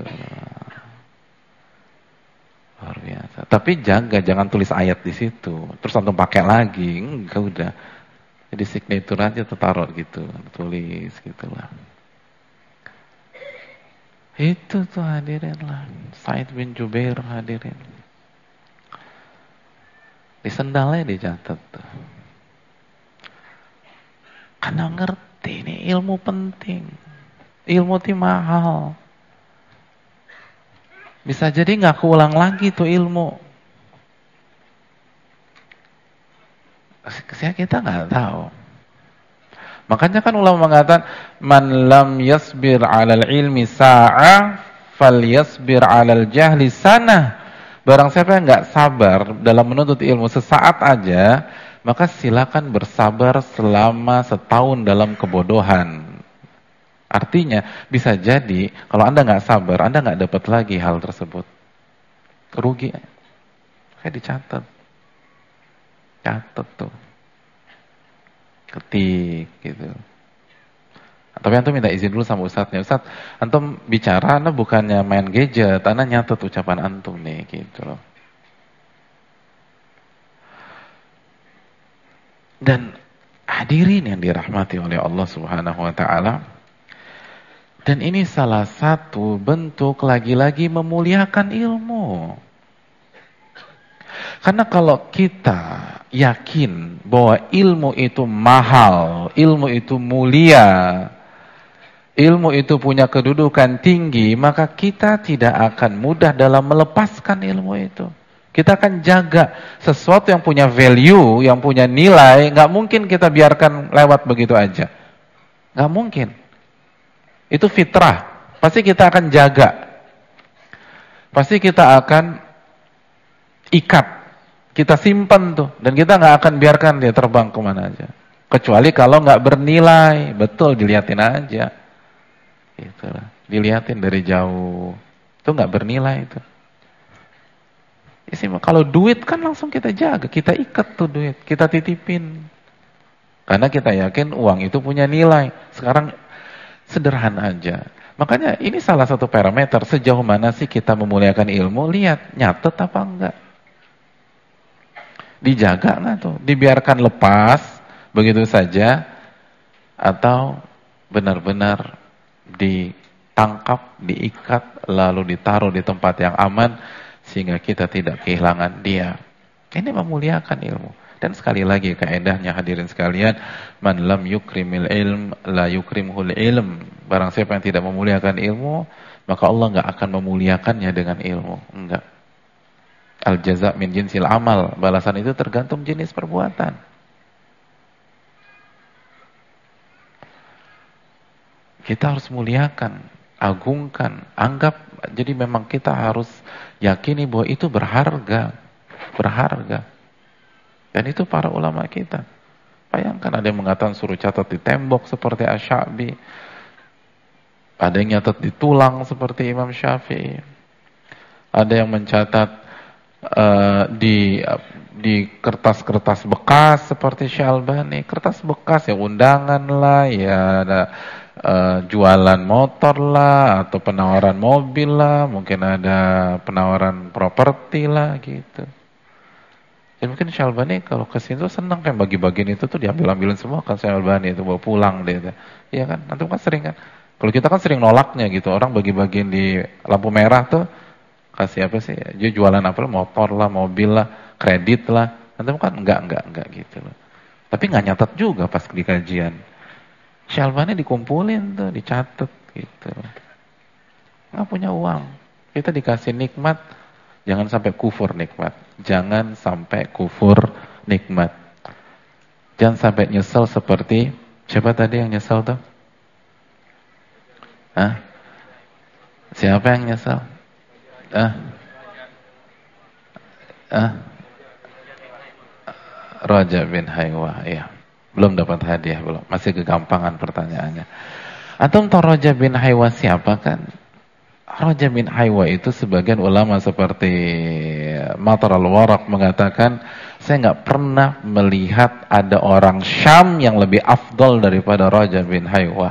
Luar biasa. Tapi jangan tulis ayat di situ. Terus antum pakai lagi, enggak udah. Jadi signature aja taruh gitu, tulis gitulah. Itu tuh hadirin lah. Said bin Jubair hadirin. Di sendalnya dicatat tuh. Karena ngerti ini ilmu penting. Ilmu itu mahal. Bisa jadi nggak keulang lagi tuh ilmu. Kita nggak tahu. Makanya kan ulama mengatakan man lam yasbir 'alal ilmi sa'a falyasbir 'alal jahli sana. Barang siapa yang nggak sabar dalam menuntut ilmu sesaat aja, maka silakan bersabar selama setahun dalam kebodohan. Artinya bisa jadi kalau Anda nggak sabar, Anda nggak dapat lagi hal tersebut. Rugi. Kayak dicatat. Catat tuh. Ketik gitu. Tapi antum minta izin dulu sama ustadznya. Ustadz, antum bicara, Anda bukannya main gadget, Anda nyatet ucapan antum nih, gitu loh. Dan hadirin yang dirahmati oleh Allah Subhanahu wa taala. Dan ini salah satu bentuk lagi-lagi memuliakan ilmu. Karena kalau kita yakin bahwa ilmu itu mahal, ilmu itu mulia, ilmu itu punya kedudukan tinggi, maka kita tidak akan mudah dalam melepaskan ilmu itu. Kita akan jaga sesuatu yang punya value, yang punya nilai, nggak mungkin kita biarkan lewat begitu aja. Nggak mungkin. Itu fitrah. Pasti kita akan jaga. Pasti kita akan ikat. Kita simpan tuh. Dan kita nggak akan biarkan dia terbang kemana aja. Kecuali kalau nggak bernilai. Betul, dilihatin aja. Itulah. Dilihatin dari jauh. Itu nggak bernilai itu. Kalau duit kan langsung kita jaga. Kita ikat tuh duit. Kita titipin. Karena kita yakin uang itu punya nilai. Sekarang sederhana aja. Makanya ini salah satu parameter sejauh mana sih kita memuliakan ilmu. Lihat, nyatet apa enggak. Dijaga enggak tuh? Dibiarkan lepas begitu saja atau benar-benar ditangkap, diikat, lalu ditaruh di tempat yang aman sehingga kita tidak kehilangan dia. Ini memuliakan ilmu. Dan sekali lagi kaedahnya hadirin sekalian, man lam yukrimil ilm la yukrimhul ilm. Barang siapa yang tidak memuliakan ilmu, maka Allah enggak akan memuliakannya dengan ilmu. Enggak. Al jaza' min jinsil amal. Balasan itu tergantung jenis perbuatan. Kita harus muliakan, agungkan, anggap. Jadi memang kita harus yakini bahwa itu berharga. Berharga. Dan itu para ulama kita. Bayangkan ada yang mengatakan suruh catat di tembok seperti Asy-Sya'bi. Ada yang nyatat di tulang seperti Imam Syafi'i. Ada yang mencatat di kertas-kertas bekas seperti Syalbani. Kertas bekas ya undangan lah, ya ada jualan motor lah, atau penawaran mobil lah, mungkin ada penawaran properti lah gitu. Ya mungkin Syalbani kalau ke sini tuh senang kan bagi-bagiin itu tuh diambil-ambilin semua kan Syalbani itu bawa pulang deh. Iya kan? Nanti kan sering kan. Kalau kita kan sering nolaknya gitu. Orang bagi-bagiin di lampu merah tuh kasih apa sih? Dia jualan apa lah, motor lah, mobil lah, kredit lah. Nanti kan enggak gitu loh. Tapi enggak nyatet juga pas di kajian. Syalbani dikumpulin tuh, dicatat gitu. Enggak punya uang. Kita dikasih nikmat, jangan sampai kufur nikmat. Jangan sampai kufur nikmat. Jangan sampai nyesel seperti siapa tadi yang nyesel tuh? Hah? Siapa yang nyesel? Raja bin Haywa, ya. Belum dapat hadiah, belum. Masih kegampangan pertanyaannya. Antum tahu Raja bin Haywa siapa kan? Raja bin Haywa itu sebagian ulama seperti Matar al-Waraq mengatakan, saya nggak pernah melihat ada orang Syam yang lebih afdol daripada Raja bin Haywa.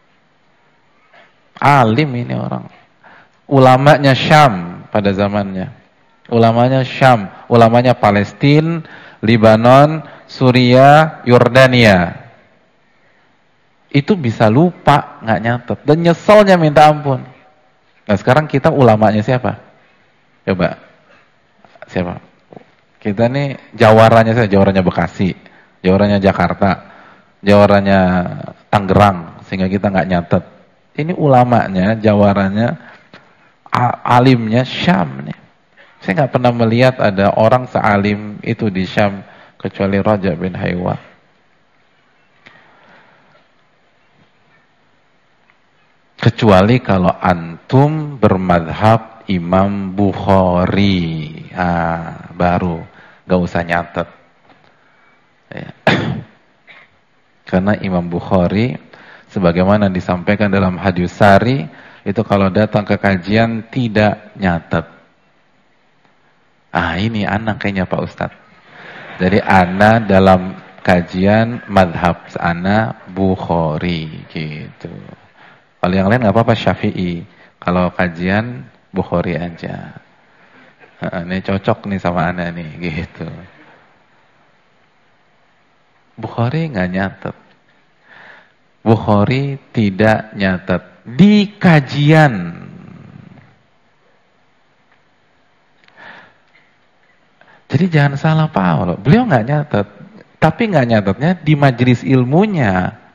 Alim ini orang. Ulamanya Syam pada zamannya. Ulamanya Syam, ulamanya Palestina, Libanon, Suriah, Yordania. Itu bisa lupa, nggak nyatet, dan nyeselnya minta ampun. Nah sekarang kita ulamanya siapa? Coba, siapa? Kita nih jawarannya Bekasi, jawarannya Jakarta, jawarannya Tangerang, sehingga kita nggak nyatet. Ini ulamanya, jawarannya, alimnya Syam nih. Saya nggak pernah melihat ada orang sealim itu di Syam kecuali Raja bin Haywa. Kecuali kalau antum bermadhab Imam Bukhari, baru gak usah nyatet. Ya. Karena Imam Bukhari, sebagaimana disampaikan dalam Hadis Sari, itu kalau datang ke kajian tidak nyatet. Ini anak kayaknya Pak Ustadz. Jadi anak dalam kajian madhab ana Bukhari gitu. Kalau yang lain nggak apa-apa Syafi'i. Kalau kajian Bukhari aja. Ini cocok nih sama ana nih gitu. Bukhari nggak nyatet. Bukhari tidak nyatet di kajian. Jadi jangan salah paham. Beliau nggak nyatet, tapi nggak nyatetnya di majelis ilmunya.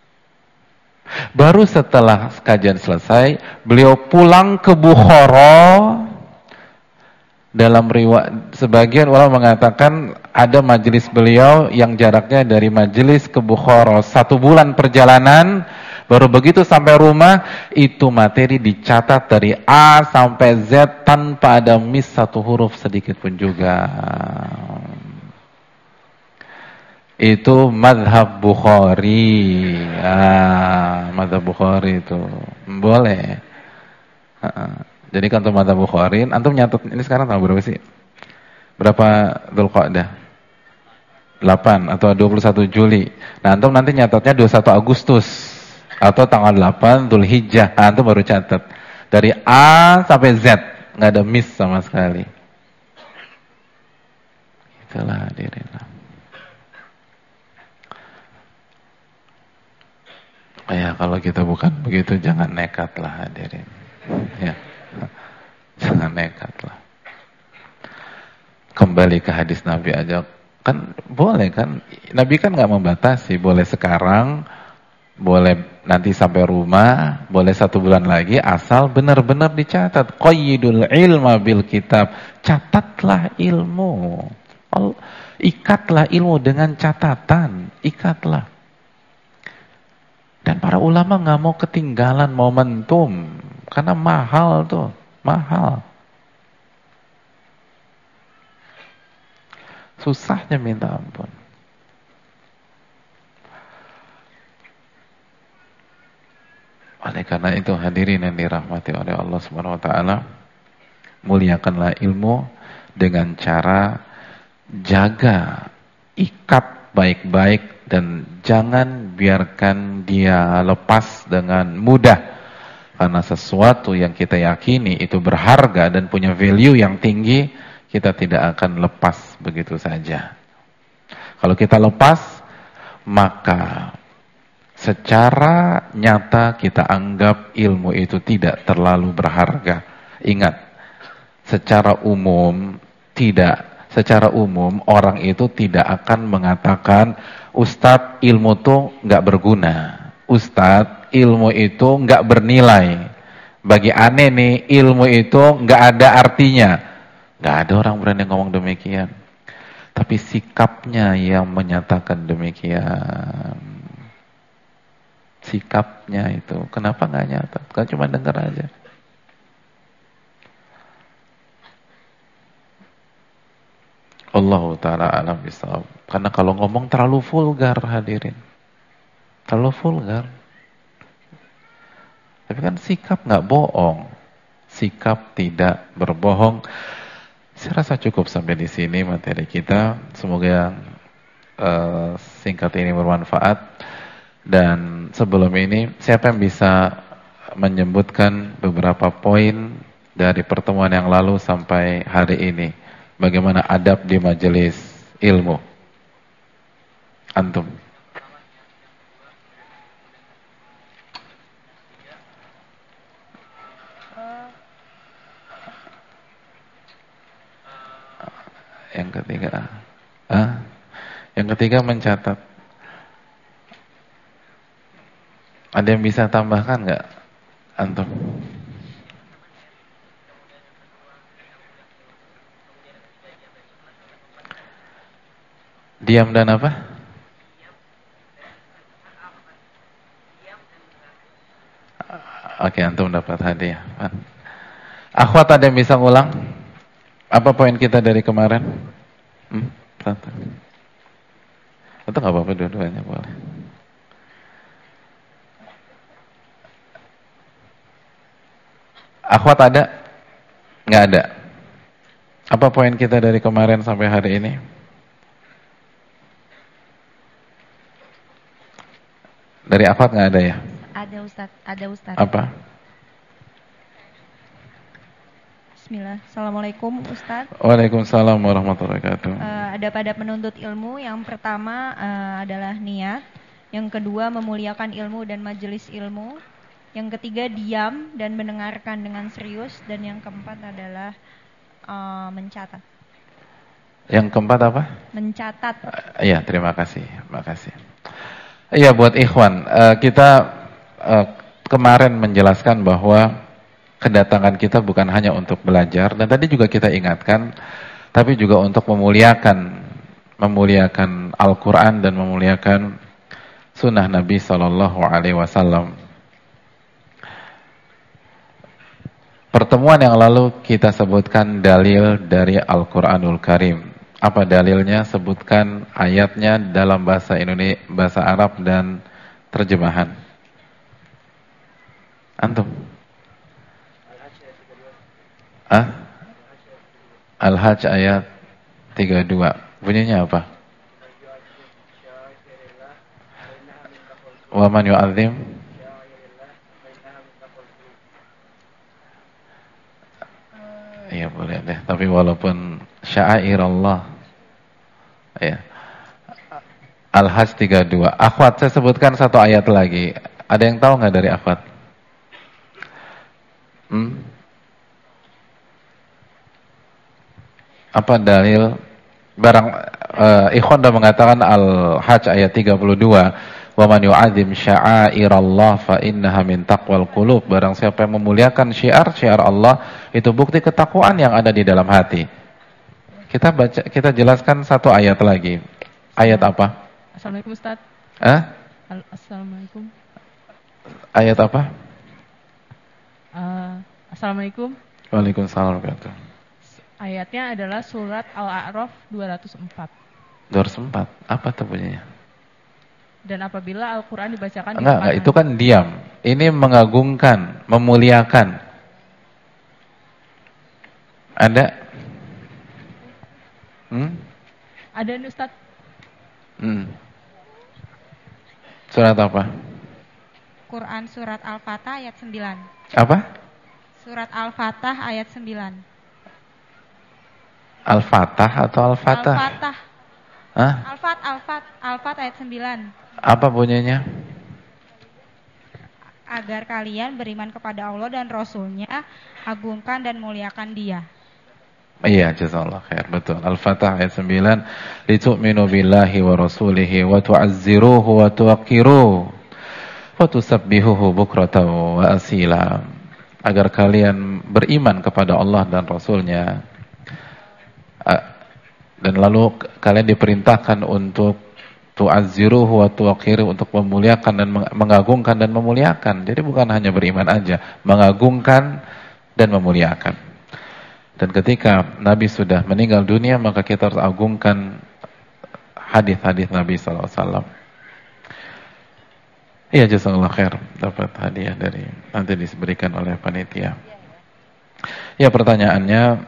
Baru setelah kajian selesai, beliau pulang ke Bukhara. Dalam riwayat, sebagian ulama mengatakan ada majelis beliau yang jaraknya dari majelis ke Bukhara 1 bulan perjalanan. Baru begitu sampai rumah, itu materi dicatat dari A sampai Z tanpa ada miss 1 huruf sedikit pun juga. Itu madhab Bukhari. Madhab Bukhari itu boleh. Jadi kan untuk madhab Bukhari, antum nyatet ini sekarang tanggal berapa sih? Berapa Dzulqa'dah? 8 atau 21 Juli. Nah, antum nanti nyatetnya 21 Agustus atau tanggal 8 Dzulhijjah. Antum baru catat dari A sampai Z, nggak ada miss sama sekali. Itulah hadirin. Ya, kalau kita bukan begitu jangan nekat lah hadirin. Ya. Jangan nekat lah. Kembali ke hadis Nabi aja. Kan boleh kan? Nabi kan nggak membatasi. Boleh sekarang, boleh nanti sampai rumah, boleh 1 bulan lagi, asal benar-benar dicatat. Qayyidul ilma bil kitab. Catatlah ilmu. Ikatlah ilmu dengan catatan. Ikatlah. Dan para ulama nggak mau ketinggalan momentum, karena mahal tuh, mahal. Susahnya minta ampun. Oleh karena itu hadirin yang dirahmati oleh Allah Subhanahu wa taala, muliakanlah ilmu dengan cara jaga, ikat baik-baik dan jangan biarkan dia lepas dengan mudah. Karena sesuatu yang kita yakini itu berharga dan punya value yang tinggi, kita tidak akan lepas begitu saja. Kalau kita lepas, maka secara nyata kita anggap ilmu itu tidak terlalu berharga. Ingat, secara umum orang itu tidak akan mengatakan Ustadz ilmu itu nggak berguna, Ustadz ilmu itu nggak bernilai, bagi aneh nih ilmu itu nggak ada artinya. Nggak ada orang berani ngomong demikian. Tapi sikapnya yang menyatakan demikian. Sikapnya itu kenapa nggak nyata? Kan cuma dengar aja. Allah Ta'ala alam bisawab. Karena kalau ngomong terlalu vulgar hadirin. Terlalu vulgar. Tapi kan sikap nggak bohong. Sikap tidak berbohong. Saya rasa cukup sampai di sini materi kita. Semoga singkat ini bermanfaat. Dan sebelum ini, siapa yang bisa menyebutkan beberapa poin dari pertemuan yang lalu sampai hari ini? Bagaimana adab di majelis ilmu? Antum. Yang ketiga. Yang ketiga mencatat. Ada yang bisa tambahkan nggak, antum? Diam dan apa? Oke, antum dapat hadiah. Akhwat, ada yang bisa ngulang? Apa poin kita dari kemarin? Satu. Atau nggak apa-apa, dua-duanya boleh. Akhwat ada? Nggak ada. Apa poin kita dari kemarin sampai hari ini? Dari akhwat nggak ada ya? Ada Ustadz, ada Ustadz. Apa? Bismillah. Assalamualaikum Ustadz. Waalaikumsalam warahmatullahi wabarakatuh. Adab-adab menuntut ilmu. Yang pertama adalah niat. Yang kedua memuliakan ilmu dan majelis ilmu. Yang ketiga diam dan mendengarkan dengan serius. Dan yang keempat adalah mencatat. Yang keempat apa? Mencatat. Iya, terima kasih. Makasih. Iya, buat ikhwan, kita kemarin menjelaskan bahwa kedatangan kita bukan hanya untuk belajar, dan tadi juga kita ingatkan, tapi juga untuk memuliakan Al-Quran dan memuliakan sunnah Nabi SAW. Pertemuan yang lalu kita sebutkan dalil dari Al-Quranul Karim. Apa dalilnya? Sebutkan ayatnya dalam bahasa Indonesia, bahasa Arab dan terjemahan. Antum? Al-Hajj ayat 32. Bunyinya apa? Wa man yu'azzim iya boleh deh, tapi walaupun sya'air Allah. Ya. Al-Hajj 32. Akhwat, saya sebutkan satu ayat lagi. Ada yang tahu nggak dari akhwat? Apa dalil? Barang ikhwan sudah mengatakan Al-Hajj ayat 32. Wa man yu'adzim sya'airallah fa innaha min taqwal qulub. Barang siapa yang memuliakan syiar Allah, itu bukti ketakwaan yang ada di dalam hati. Kita jelaskan satu ayat lagi. Ayat apa? Assalamualaikum Ustaz. Assalamualaikum. Ayat apa? Assalamualaikum. Waalaikumsalam. Ayatnya adalah surat Al-A'raf 204. 204. Apa tuh bunyinya? Dan apabila Al-Quran dibacakan enggak, itu kan diam. Ini mengagungkan, memuliakan. Ada? Ada nih Ustaz. Surat apa? Quran surat Al-Fatah ayat 9. Apa? Surat Al-Fatah ayat 9. Al-Fatah atau Al-Fatah? Al-Fatah. Hah? Al-Fat ayat 9. Apa bunyinya? Agar kalian beriman kepada Allah dan Rasul-Nya, agungkan dan muliakan Dia. Iya, jazakallah khair. Betul. Al-Fatah ayat 9, litu'minu billahi wa rasulihi wa tu'azziruhu wa tuwaqqiruhu wa tusabbihuhu bukratan wa asila. Agar kalian beriman kepada Allah dan Rasulnya, dan lalu kalian diperintahkan untuk tu'azziruhu wa tuwaqqiruhu, untuk memuliakan dan mengagungkan dan memuliakan. Jadi bukan hanya beriman aja, mengagungkan dan memuliakan. Dan ketika Nabi sudah meninggal dunia, maka kita harus agungkan hadis-hadis Nabi SAW. Iya, jazakallahu khair. Dapat hadiah dari, nanti diberikan oleh panitia. Ya, pertanyaannya,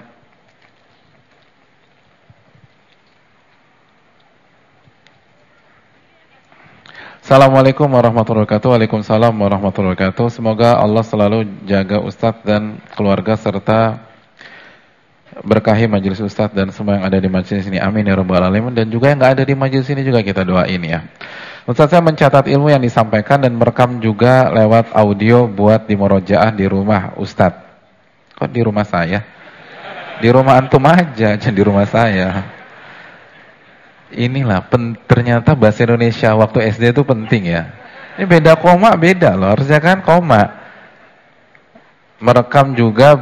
Assalamualaikum warahmatullahi wabarakatuh. Waalaikumsalam warahmatullahi wabarakatuh. Semoga Allah selalu jaga Ustadz dan keluarga serta berkahi majelis Ustadz dan semua yang ada di majelis ini. Amin ya rabbal alamin. Dan juga yang nggak ada di majelis ini juga kita doain ya. Ustadz, saya mencatat ilmu yang disampaikan dan merekam juga lewat audio buat di murojaah di rumah Ustadz. Kok di rumah saya? Di rumah antum aja, jangan di rumah saya. Inilah ternyata bahasa Indonesia waktu SD itu penting ya. Ini beda koma, beda loh. Harusnya kan koma. Merekam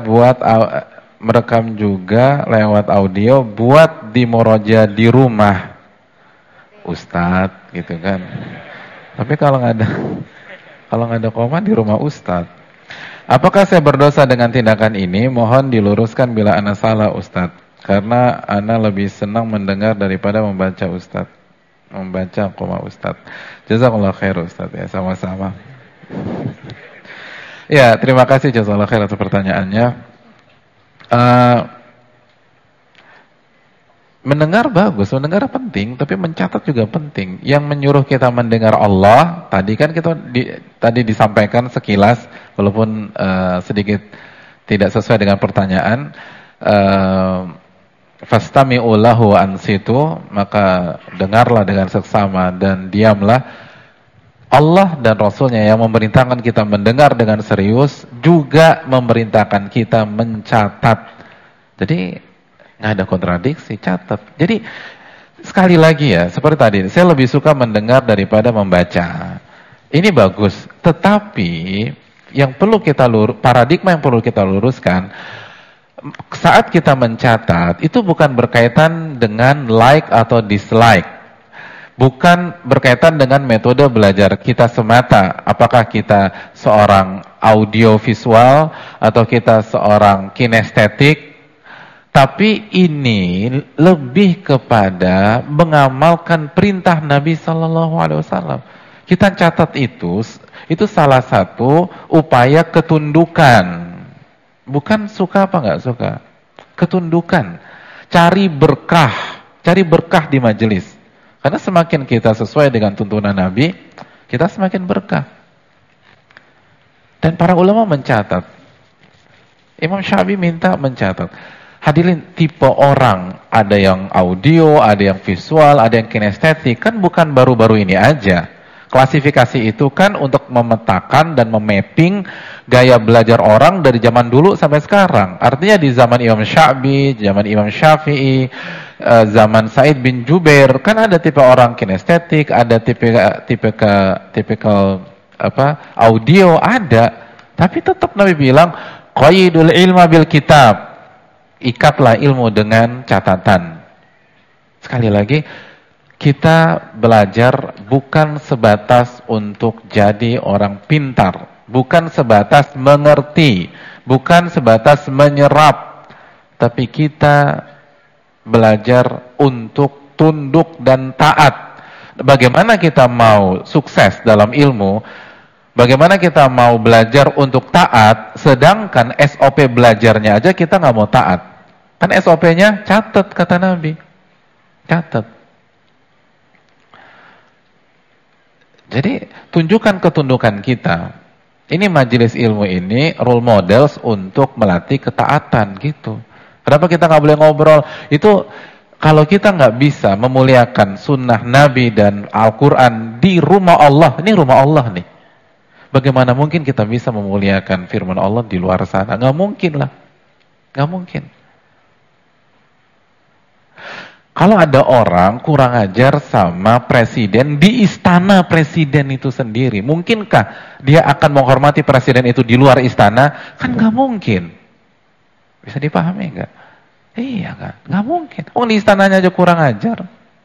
juga lewat audio buat di murojaah di rumah Ustadz gitu kan. Tapi kalau nggak ada koma di rumah Ustadz. Apakah saya berdosa dengan tindakan ini? Mohon diluruskan bila ana salah Ustadz. Karena ana lebih senang mendengar daripada membaca Ustadz. Membaca koma Ustadz. Jazakallahu khair Ustadz ya, sama-sama. Ya, terima kasih jazakallahu khair atas pertanyaannya. Mendengar bagus, mendengar penting, tapi mencatat juga penting. Yang menyuruh kita mendengar Allah, tadi kan kita tadi disampaikan sekilas, walaupun sedikit tidak sesuai dengan pertanyaan. Fastami'u lahu ansitu, maka dengarlah dengan seksama dan diamlah. Allah dan Rasulnya yang memerintahkan kita mendengar dengan serius, juga memerintahkan kita mencatat. Jadi nggak ada kontradiksi, catat. Jadi sekali lagi ya, seperti tadi, saya lebih suka mendengar daripada membaca. Ini bagus, tetapi yang perlu kita paradigma yang perlu kita luruskan, saat kita mencatat itu bukan berkaitan dengan like atau dislike. Bukan berkaitan dengan metode belajar kita semata. Apakah kita seorang audiovisual atau kita seorang kinestetik. Tapi ini lebih kepada mengamalkan perintah Nabi SAW. Kita catat itu salah satu upaya ketundukan. Bukan suka apa nggak suka. Ketundukan. Cari berkah di majelis. Karena semakin kita sesuai dengan tuntunan Nabi, kita semakin berkah. Dan para ulama mencatat. Imam Syafi'i minta mencatat. Hadirin, tipe orang, ada yang audio, ada yang visual, ada yang kinestetik, kan bukan baru-baru ini aja. Klasifikasi itu kan untuk memetakan dan memapping gaya belajar orang dari zaman dulu sampai sekarang. Artinya di zaman Imam Syafi'i, zaman Imam Syafi'i, zaman Sa'id bin Jubair, kan ada tipe orang kinestetik, ada tipikal audio ada. Tapi tetap Nabi bilang, qaidul ilma bil kitab. Ikatlah ilmu dengan catatan. Sekali lagi, kita belajar bukan sebatas untuk jadi orang pintar, bukan sebatas mengerti, bukan sebatas menyerap, tapi kita belajar untuk tunduk dan taat. Bagaimana kita mau sukses dalam ilmu? Bagaimana kita mau belajar untuk taat, sedangkan SOP belajarnya aja kita nggak mau taat? Kan SOP-nya catat, kata Nabi. Catat. Jadi tunjukkan ketundukan kita. Ini majelis ilmu ini role models untuk melatih ketaatan gitu. Kenapa kita nggak boleh ngobrol? Itu kalau kita nggak bisa memuliakan sunnah Nabi dan Al-Quran di rumah Allah, ini rumah Allah nih. Bagaimana mungkin kita bisa memuliakan firman Allah di luar sana? Nggak mungkin lah. Nggak mungkin. Kalau ada orang kurang ajar sama presiden di istana presiden itu sendiri, mungkinkah dia akan menghormati presiden itu di luar istana? Kan nggak mungkin. Bisa dipahami nggak? Iya kan? Nggak mungkin. Oh, di istananya aja kurang ajar.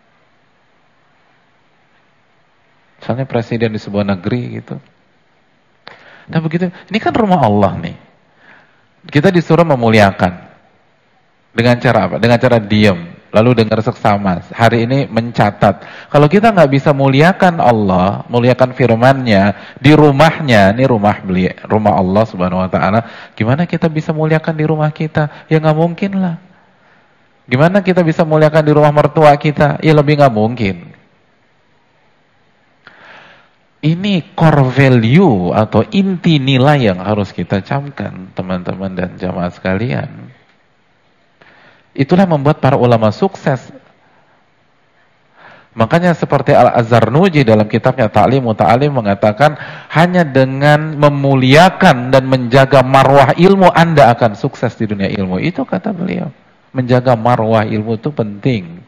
Misalnya presiden di sebuah negeri gitu. Nah begitu, ini kan rumah Allah nih. Kita disuruh memuliakan. Dengan cara apa? Dengan cara diam. Lalu dengar seksama. Hari ini mencatat. Kalau kita nggak bisa muliakan Allah, muliakan firman-Nya di rumahnya, ini rumah Allah Subhanahu Wa Taala. Gimana kita bisa muliakan di rumah kita? Ya nggak mungkin lah. Gimana kita bisa muliakan di rumah mertua kita? Ya lebih nggak mungkin. Ini core value atau inti nilai yang harus kita camkan, teman-teman dan jamaah sekalian. Itulah membuat para ulama sukses. Makanya seperti Al-Zarnuji dalam kitabnya Ta'lim Muta'alim mengatakan, hanya dengan memuliakan dan menjaga marwah ilmu Anda akan sukses di dunia ilmu. Itu kata beliau. Menjaga marwah ilmu itu penting.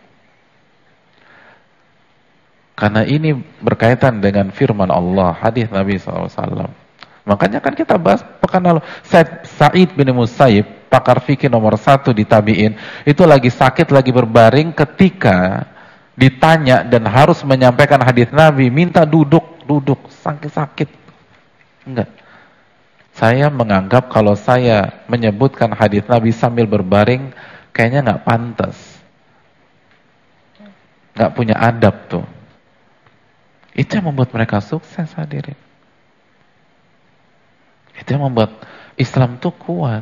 Karena ini berkaitan dengan firman Allah, hadis Nabi SAW. Makanya kan kita bahas pekan lalu, Sa'id bin Musayyib, pakar fikih nomor 1 di tabi'in, itu lagi sakit, lagi berbaring ketika ditanya dan harus menyampaikan hadis Nabi, minta duduk, sakit. Enggak. Saya menganggap kalau saya menyebutkan hadis Nabi sambil berbaring, kayaknya nggak pantas. Nggak punya adab tuh. Itu yang membuat mereka sukses, hadirin. Itu yang membuat Islam tuh kuat.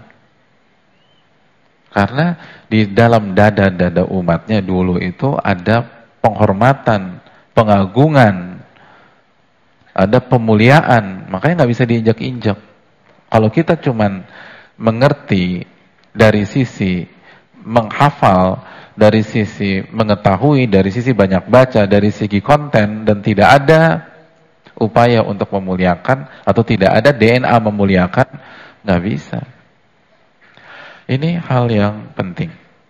Karena di dalam dada-dada umatnya dulu itu ada penghormatan, pengagungan, ada pemuliaan. Makanya nggak bisa diinjak-injak. Kalau kita cuman mengerti dari sisi menghafal, dari sisi mengetahui, dari sisi banyak baca, dari segi konten, dan tidak ada upaya untuk memuliakan, atau tidak ada DNA memuliakan, nggak bisa. Ini hal yang penting.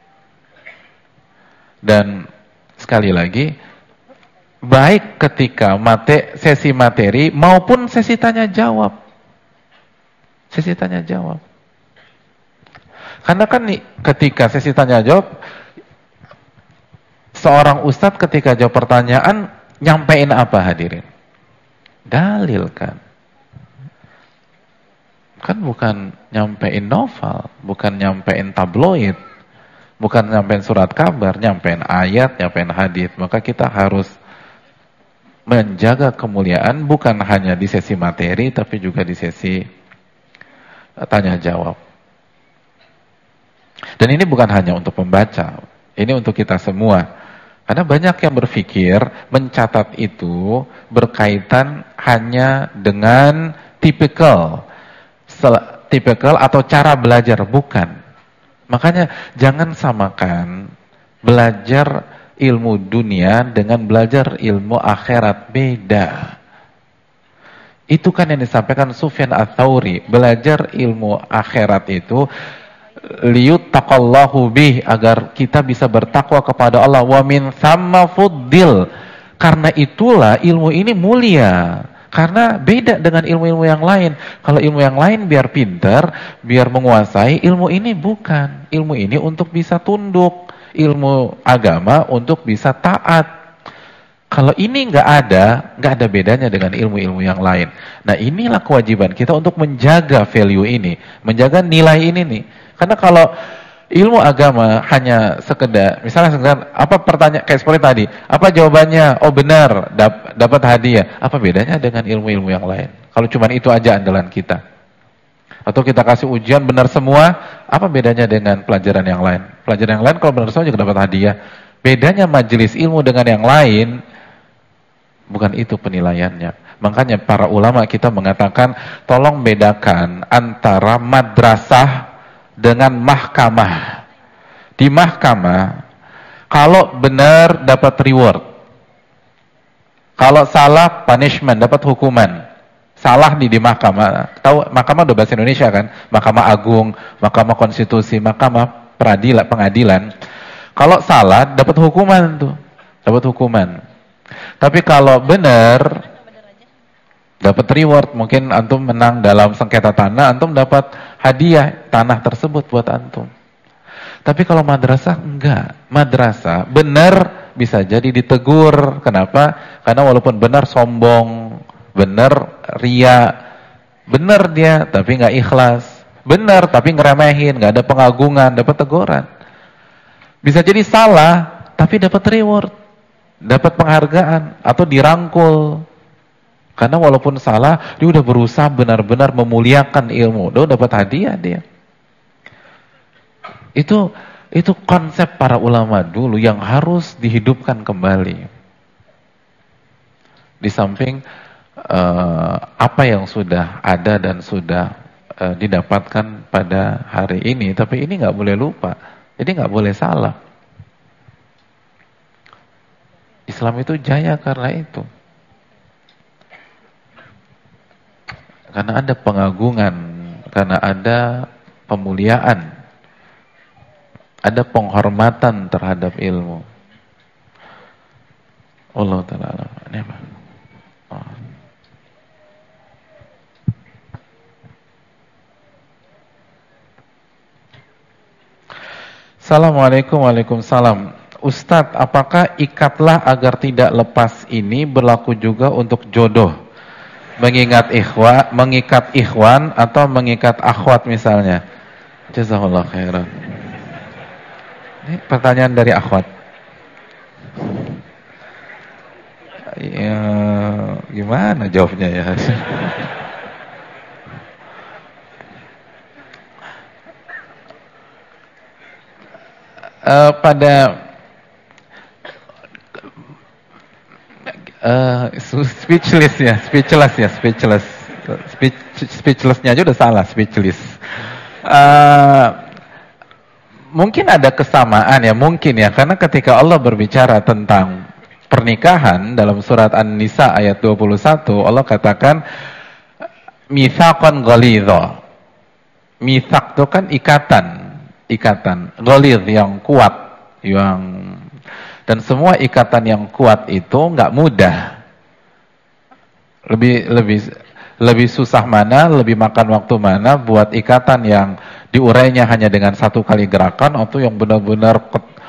Dan sekali lagi, baik ketika sesi materi maupun sesi tanya jawab. Sesi tanya jawab. Karena kan nih, ketika sesi tanya jawab, seorang ustadz ketika jawab pertanyaan, nyampein apa hadirin? Dalil kan? Kan bukan nyampein novel, bukan nyampein tabloid, bukan nyampein surat kabar, nyampein ayat, nyampein hadis. Maka kita harus menjaga kemuliaan bukan hanya di sesi materi, tapi juga di sesi tanya jawab. Dan ini bukan hanya untuk pembaca, ini untuk kita semua. Karena banyak yang berpikir mencatat itu berkaitan hanya dengan tipikal atau cara belajar, bukan. Makanya jangan samakan belajar ilmu dunia dengan belajar ilmu akhirat, beda. Itu kan yang disampaikan Sufyan Ats-Tsauri, belajar ilmu akhirat itu liyuttaqallahu bih, agar kita bisa bertakwa kepada Allah, wa min tsamma fuddil, karena itulah ilmu ini mulia, karena beda dengan ilmu-ilmu yang lain. Kalau ilmu yang lain biar pintar, biar menguasai, ilmu ini bukan. Ilmu ini untuk bisa tunduk, ilmu agama untuk bisa taat. Kalau ini nggak ada bedanya dengan ilmu-ilmu yang lain. Nah, inilah kewajiban kita untuk menjaga value ini, menjaga nilai ini nih. Karena kalau ilmu agama hanya sekedar, misalnya apa pertanyaan, kayak seperti tadi, apa jawabannya? Oh benar, dapat hadiah. Apa bedanya dengan ilmu-ilmu yang lain? Kalau cuma itu aja andalan kita. Atau kita kasih ujian benar semua, apa bedanya dengan pelajaran yang lain? Pelajaran yang lain kalau benar semua juga dapat hadiah. Bedanya majelis ilmu dengan yang lain, Bukan itu penilaiannya. Makanya para ulama kita mengatakan tolong bedakan antara madrasah dengan mahkamah. Di mahkamah kalau benar dapat reward, kalau salah punishment, dapat hukuman. Salah di mahkamah. Tahu mahkamah udah bahasa Indonesia kan? Mahkamah Agung, Mahkamah Konstitusi, Mahkamah Pengadilan. Kalau salah dapat hukuman tuh. Dapat hukuman. Tapi kalau benar dapat reward. Mungkin antum menang dalam sengketa tanah, antum dapat hadiah tanah tersebut buat antum. Tapi kalau madrasah enggak. Madrasah benar bisa jadi ditegur. Kenapa? Karena walaupun benar sombong, benar ria, benar dia tapi nggak ikhlas, benar tapi ngeremehin, nggak ada pengagungan, dapat teguran. Bisa jadi salah tapi dapat reward, dapat penghargaan atau dirangkul. Karena walaupun salah, dia udah berusaha benar-benar memuliakan ilmu, dia dapat hadiah dia. Itu konsep para ulama dulu yang harus dihidupkan kembali. Di samping apa yang sudah ada dan sudah didapatkan pada hari ini, tapi ini nggak boleh lupa, jadi nggak boleh salah. Islam itu jaya karena itu, karena ada pengagungan, karena ada pemuliaan, ada penghormatan terhadap ilmu. Allah Ta'ala. Ini apa? Oh. Assalamualaikum. Waalaikumsalam. Ustadz, apakah ikatlah agar tidak lepas ini berlaku juga untuk jodoh? Mengikat ikhwan atau mengikat akhwat misalnya? Jazakallah khairan. Ini pertanyaan dari akhwat. Ya, gimana jawabnya ya? Speechlessnya aja udah salah, speechless. Mungkin ada kesamaan ya, mungkin ya, karena ketika Allah berbicara tentang pernikahan dalam surat An-Nisa ayat 21, Allah katakan mitsaqan ghalidha. Mitsaq itu kan ikatan ghalidh yang kuat, dan semua ikatan yang kuat itu nggak mudah. Lebih susah mana, lebih makan waktu mana buat ikatan yang diurainya hanya dengan satu kali gerakan, atau yang benar-benar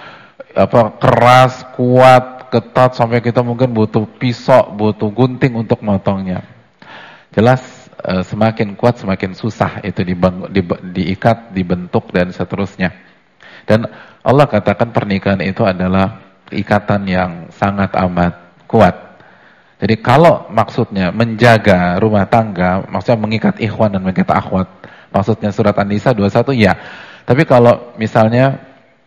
keras, kuat, ketat sampai kita mungkin butuh pisau, butuh gunting untuk motongnya. Jelas semakin kuat semakin susah itu diikat, dibentuk dan seterusnya. Dan Allah katakan pernikahan itu adalah ikatan yang sangat amat kuat. Jadi kalau maksudnya menjaga rumah tangga, maksudnya mengikat ikhwan dan mengikat akhwat, maksudnya surat An-Nisa 21 ya. Tapi kalau misalnya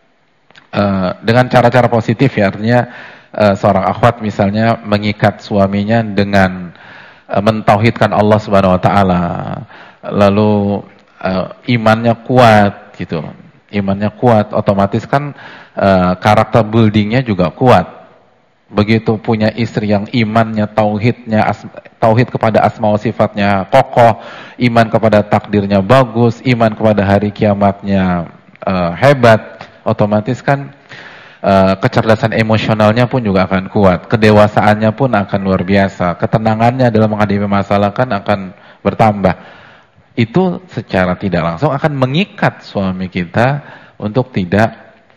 dengan cara-cara positif ya, artinya seorang akhwat misalnya mengikat suaminya dengan mentauhidkan Allah Subhanahu wa taala, lalu imannya kuat gitu. Imannya kuat, otomatis kan karakter buildingnya juga kuat. Begitu punya istri yang imannya, tauhid kepada asma wa sifatnya kokoh, iman kepada takdirnya bagus, iman kepada hari kiamatnya hebat, otomatis kan kecerdasan emosionalnya pun juga akan kuat, kedewasaannya pun akan luar biasa, ketenangannya dalam menghadapi masalah kan akan bertambah. Itu secara tidak langsung akan mengikat suami kita untuk tidak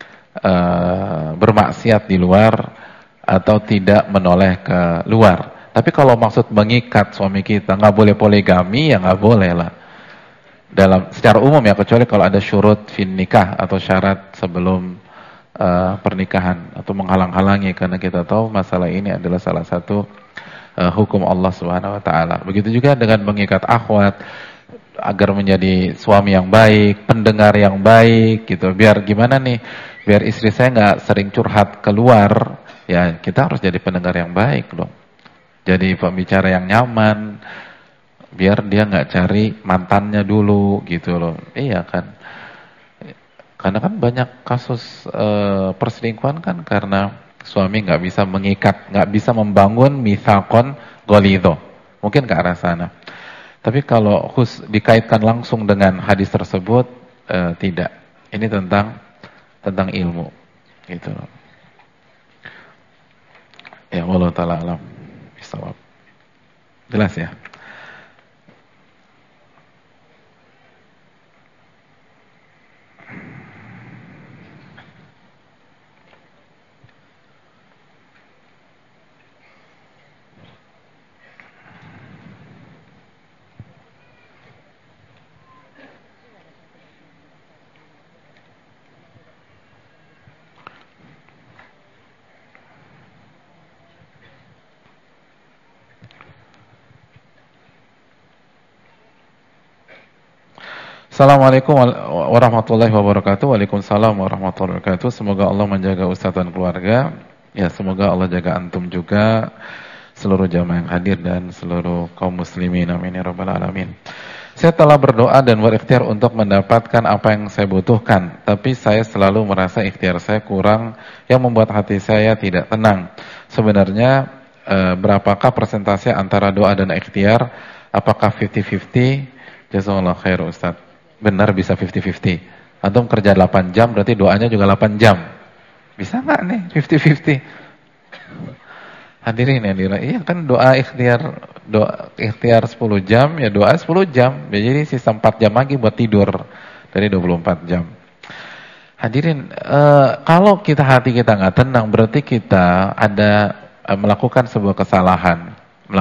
bermaksiat di luar atau tidak menoleh ke luar. Tapi kalau maksud mengikat suami kita, nggak boleh poligami, ya nggak boleh lah. Dalam secara umum ya, kecuali kalau ada syurut fin nikah atau syarat sebelum pernikahan atau menghalang-halangi, karena kita tahu masalah ini adalah salah satu hukum Allah Subhanahu wa taala. Begitu juga dengan mengikat akhwat agar menjadi suami yang baik, pendengar yang baik gitu. Biar gimana nih? Biar istri saya nggak sering curhat keluar, ya kita harus jadi pendengar yang baik dong. jadi pembicara yang nyaman, biar dia nggak cari mantannya dulu gitu loh. Iya kan? Karena kan banyak kasus perselingkuhan kan karena suami nggak bisa mengikat, nggak bisa membangun mitsaqon ghalidho. Mungkin ke arah sana. Tapi kalau dikaitkan langsung dengan hadis tersebut, tidak. Ini tentang ilmu, gitu loh. Ya Allah taala alam. Bisawab. Jelas ya? Assalamualaikum warahmatullahi wabarakatuh. Waalaikumsalam warahmatullahi wabarakatuh. Semoga Allah menjaga Ustaz dan keluarga. Ya, semoga Allah jaga antum juga, seluruh jamaah yang hadir dan seluruh kaum muslimin. Amin ya rabbal alamin. Saya telah berdoa dan berikhtiar untuk mendapatkan apa yang saya butuhkan, tapi saya selalu merasa ikhtiar saya kurang yang membuat hati saya tidak tenang. Sebenarnya berapakah persentase antara doa dan ikhtiar? Apakah 50-50? Jazakallahu khair Ustaz. Benar bisa 50-50. Antum kerja 8 jam berarti doanya juga 8 jam. Bisa nggak nih 50-50? Hadirin yang dirahmati. Iya kan doa ikhtiar 10 jam ya doa 10 jam. Ya, jadi sisa 4 jam lagi buat tidur dari 24 jam. Hadirin, kalau hati kita nggak tenang berarti kita ada melakukan sebuah kesalahan.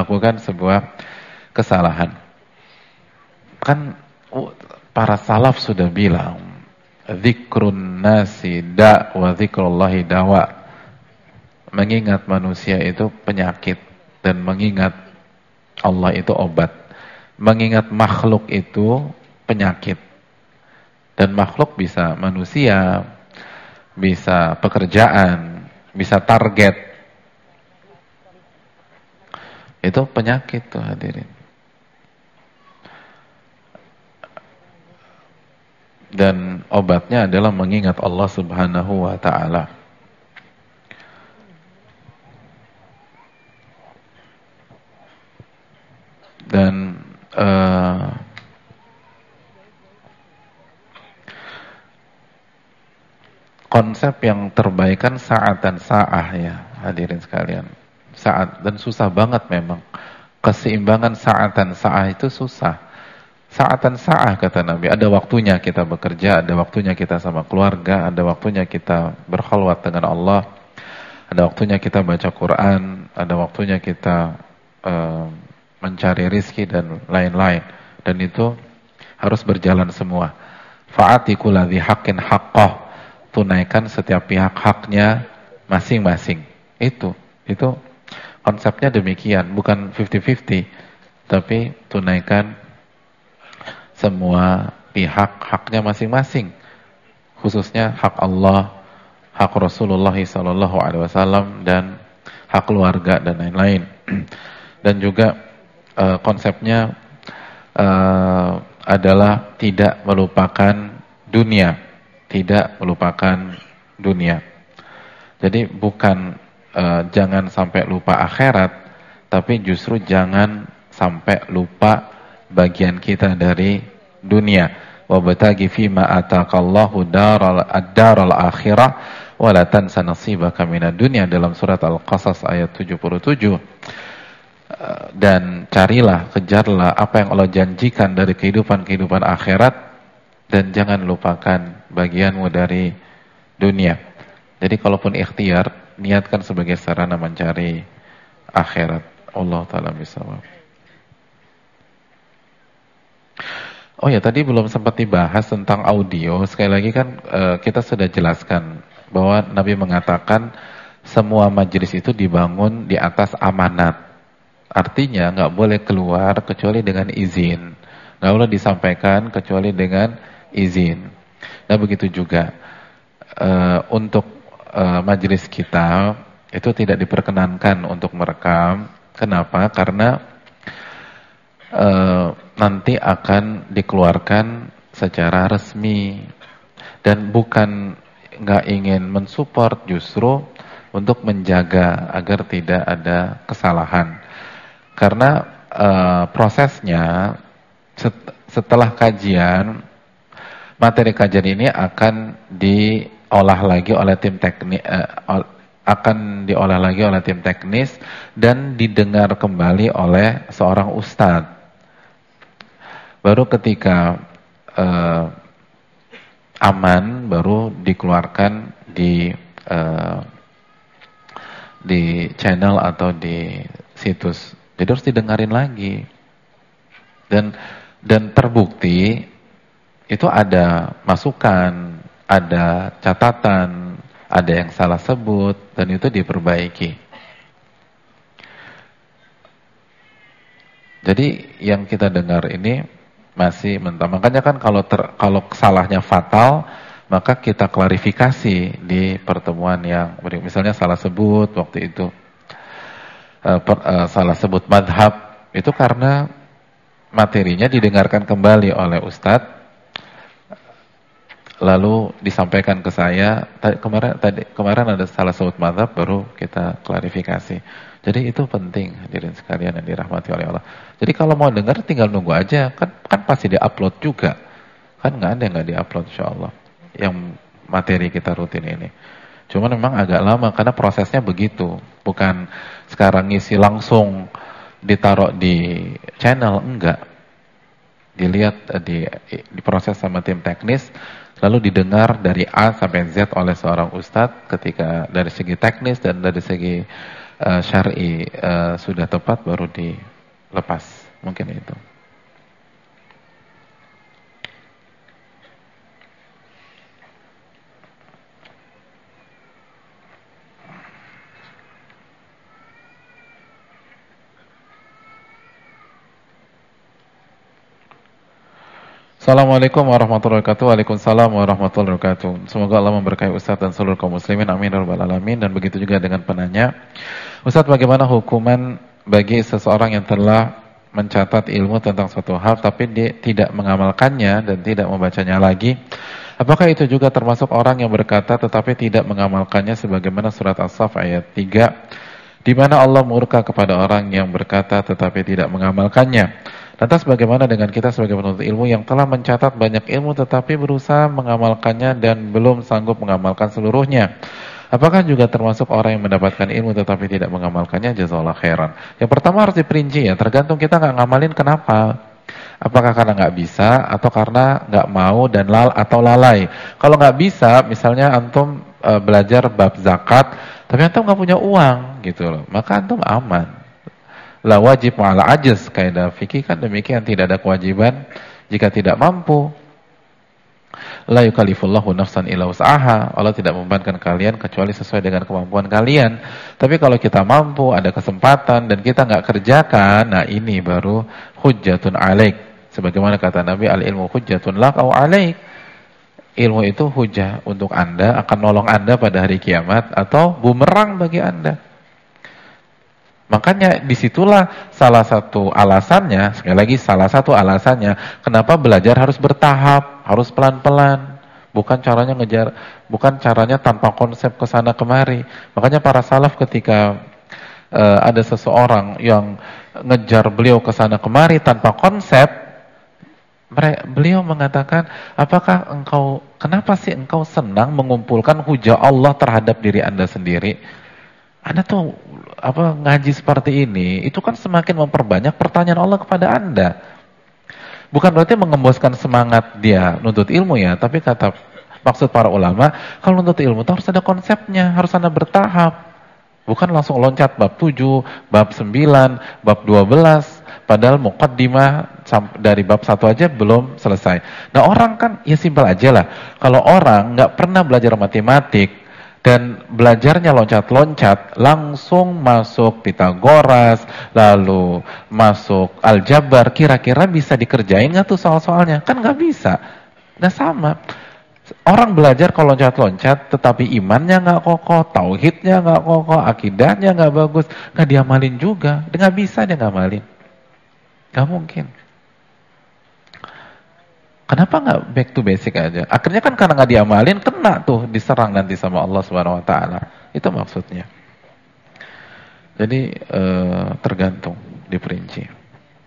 Kan para salaf sudah bilang, dzikrun nasi da wa dzikrullahi dawa. Mengingat manusia itu penyakit dan mengingat Allah itu obat. Mengingat makhluk itu penyakit. Dan makhluk bisa manusia, bisa pekerjaan, bisa target. Itu penyakit tuh hadirin. Dan obatnya adalah mengingat Allah Subhanahu wa ta'ala. Dan konsep yang terbaik kan saat dan sa'ah ya hadirin sekalian. Saat dan susah banget memang. Keseimbangan saat dan sa'ah itu susah. Sa'atan sa'ah kata Nabi, ada waktunya kita bekerja, ada waktunya kita sama keluarga, ada waktunya kita berkhalwat dengan Allah, ada waktunya kita baca Quran, ada waktunya kita mencari rizki dan lain-lain. Dan itu harus berjalan semua. Fa'ati kulladzi haqqin haqqah, tunaikan setiap pihak haknya masing-masing. Itu konsepnya demikian, bukan 50-50, tapi tunaikan semua pihak haknya masing-masing, khususnya hak Allah, hak Rasulullah SAW dan hak keluarga dan lain-lain. Dan juga konsepnya adalah tidak melupakan dunia, Jadi bukan jangan sampai lupa akhirat, tapi justru jangan sampai lupa bagian kita dari dunia. Wabtaghi fima ataqallahu ad-daral akhirah wa la tansa nasibaka minad dunya, dalam surat Al-Qasas ayat 77. Dan carilah, kejarlah apa yang Allah janjikan dari kehidupan akhirat, dan jangan lupakan bagianmu dari dunia. Jadi kalaupun ikhtiar, niatkan sebagai sarana mencari akhirat. Allah taala bisawab. Oh ya, tadi belum sempat dibahas tentang audio. Sekali lagi kan kita sudah jelaskan bahwa Nabi mengatakan semua majelis itu dibangun di atas amanat. Artinya nggak boleh keluar kecuali dengan izin. Nggak boleh disampaikan kecuali dengan izin. Nah begitu juga untuk majelis kita itu tidak diperkenankan untuk merekam, Kenapa? Karena nanti akan dikeluarkan secara resmi, dan bukan nggak ingin mensupport, justru untuk menjaga agar tidak ada kesalahan. Karena prosesnya setelah kajian, materi kajian ini akan diolah lagi oleh tim teknik, dan didengar kembali oleh seorang ustadz. Baru ketika aman, baru dikeluarkan di channel atau di situs. Jadi harus didengarin lagi. Dan terbukti itu ada masukan, ada catatan, ada yang salah sebut, dan itu diperbaiki. Jadi yang kita dengar ini masih mentah. Makanya kan kalau salahnya fatal, maka kita klarifikasi di pertemuan yang misalnya salah sebut waktu itu, salah sebut madhab, itu karena materinya didengarkan kembali oleh ustadz, lalu disampaikan ke saya. Kemarin ada salah sebut madhab, baru kita klarifikasi. Jadi itu penting, hadirin sekalian yang dirahmati oleh Allah. Jadi kalau mau dengar tinggal nunggu aja, kan pasti diupload juga. Kan nggak ada yang nggak diupload, insyaallah. Yang materi kita rutin ini. Cuma memang agak lama karena prosesnya begitu. Bukan sekarang ngisi langsung ditaruh di channel, enggak. Dilihat diproses sama tim teknis, lalu didengar dari A sampai Z oleh seorang ustadz. Ketika dari segi teknis dan dari segi syar'i sudah tepat, baru dilepas. Mungkin itu. Assalamualaikum warahmatullahi wabarakatuh. Waalaikumsalam warahmatullahi wabarakatuh. Semoga Allah memberkahi Ustaz dan seluruh kaum muslimin. Amin ya rabbal alamin. Dan begitu juga dengan penanya. Ustaz, bagaimana hukuman bagi seseorang yang telah mencatat ilmu tentang suatu hal tapi dia tidak mengamalkannya dan tidak membacanya lagi? Apakah itu juga termasuk orang yang berkata tetapi tidak mengamalkannya, sebagaimana surat As-Saff ayat 3, di mana Allah murka kepada orang yang berkata tetapi tidak mengamalkannya? Lantas bagaimana dengan kita sebagai penuntut ilmu yang telah mencatat banyak ilmu tetapi berusaha mengamalkannya dan belum sanggup mengamalkan seluruhnya? Apakah juga termasuk orang yang mendapatkan ilmu tetapi tidak mengamalkannya? Jazakallahu khairan. Yang pertama harus diperinci ya, tergantung kita nggak ngamalin kenapa. Apakah karena nggak bisa atau karena nggak mau dan lalai? Kalau nggak bisa, misalnya antum belajar bab zakat, tapi antum nggak punya uang gitu loh, maka antum aman. La wajib ma'ala ajiz, kaidah fikih kan demikian, tidak ada kewajiban jika tidak mampu. La yukallifullahu nafsan illa wus'aha, Allah tidak membebankan kalian kecuali sesuai dengan kemampuan kalian. Tapi kalau kita mampu, ada kesempatan dan kita nggak kerjakan, nah ini baru hujjatun alaik. Sebagaimana kata Nabi, al ilmu hujjatun lak au alaik. Ilmu itu hujah untuk Anda, akan nolong Anda pada hari kiamat, atau bumerang bagi Anda. Makanya disitulah salah satu alasannya, sekali lagi salah satu alasannya, kenapa belajar harus bertahap, harus pelan-pelan, bukan caranya tanpa konsep kesana kemari. Makanya para salaf ketika ada seseorang yang ngejar beliau kesana kemari tanpa konsep, beliau mengatakan, kenapa sih engkau senang mengumpulkan hujah Allah terhadap diri Anda sendiri? Anda tuh ngaji seperti ini, itu kan semakin memperbanyak pertanyaan Allah kepada Anda. Bukan berarti mengemboskan semangat dia nuntut ilmu ya, tapi maksud para ulama, kalau nuntut ilmu itu harus ada konsepnya, harus ada bertahap. Bukan langsung loncat bab 7, bab 9, bab 12, padahal muqaddimah dari bab 1 aja belum selesai. Nah orang kan ya simpel aja lah. Kalau orang nggak pernah belajar matematik, dan belajarnya loncat-loncat, langsung masuk Pitagoras, lalu masuk aljabar, kira-kira bisa dikerjain nggak tuh soal-soalnya? Kan nggak bisa. Nah sama, Orang belajar kalau loncat-loncat, tetapi imannya nggak kokoh, tauhidnya nggak kokoh, akidahnya nggak bagus, nggak diamalin juga. Dia nggak bisa, dia nggak amalin. Nggak mungkin. Kenapa nggak back to basic aja? Akhirnya kan karena nggak diamalin, kena tuh, diserang nanti sama Allah Subhanahu Wa Taala. Itu maksudnya. Jadi tergantung, diperinci.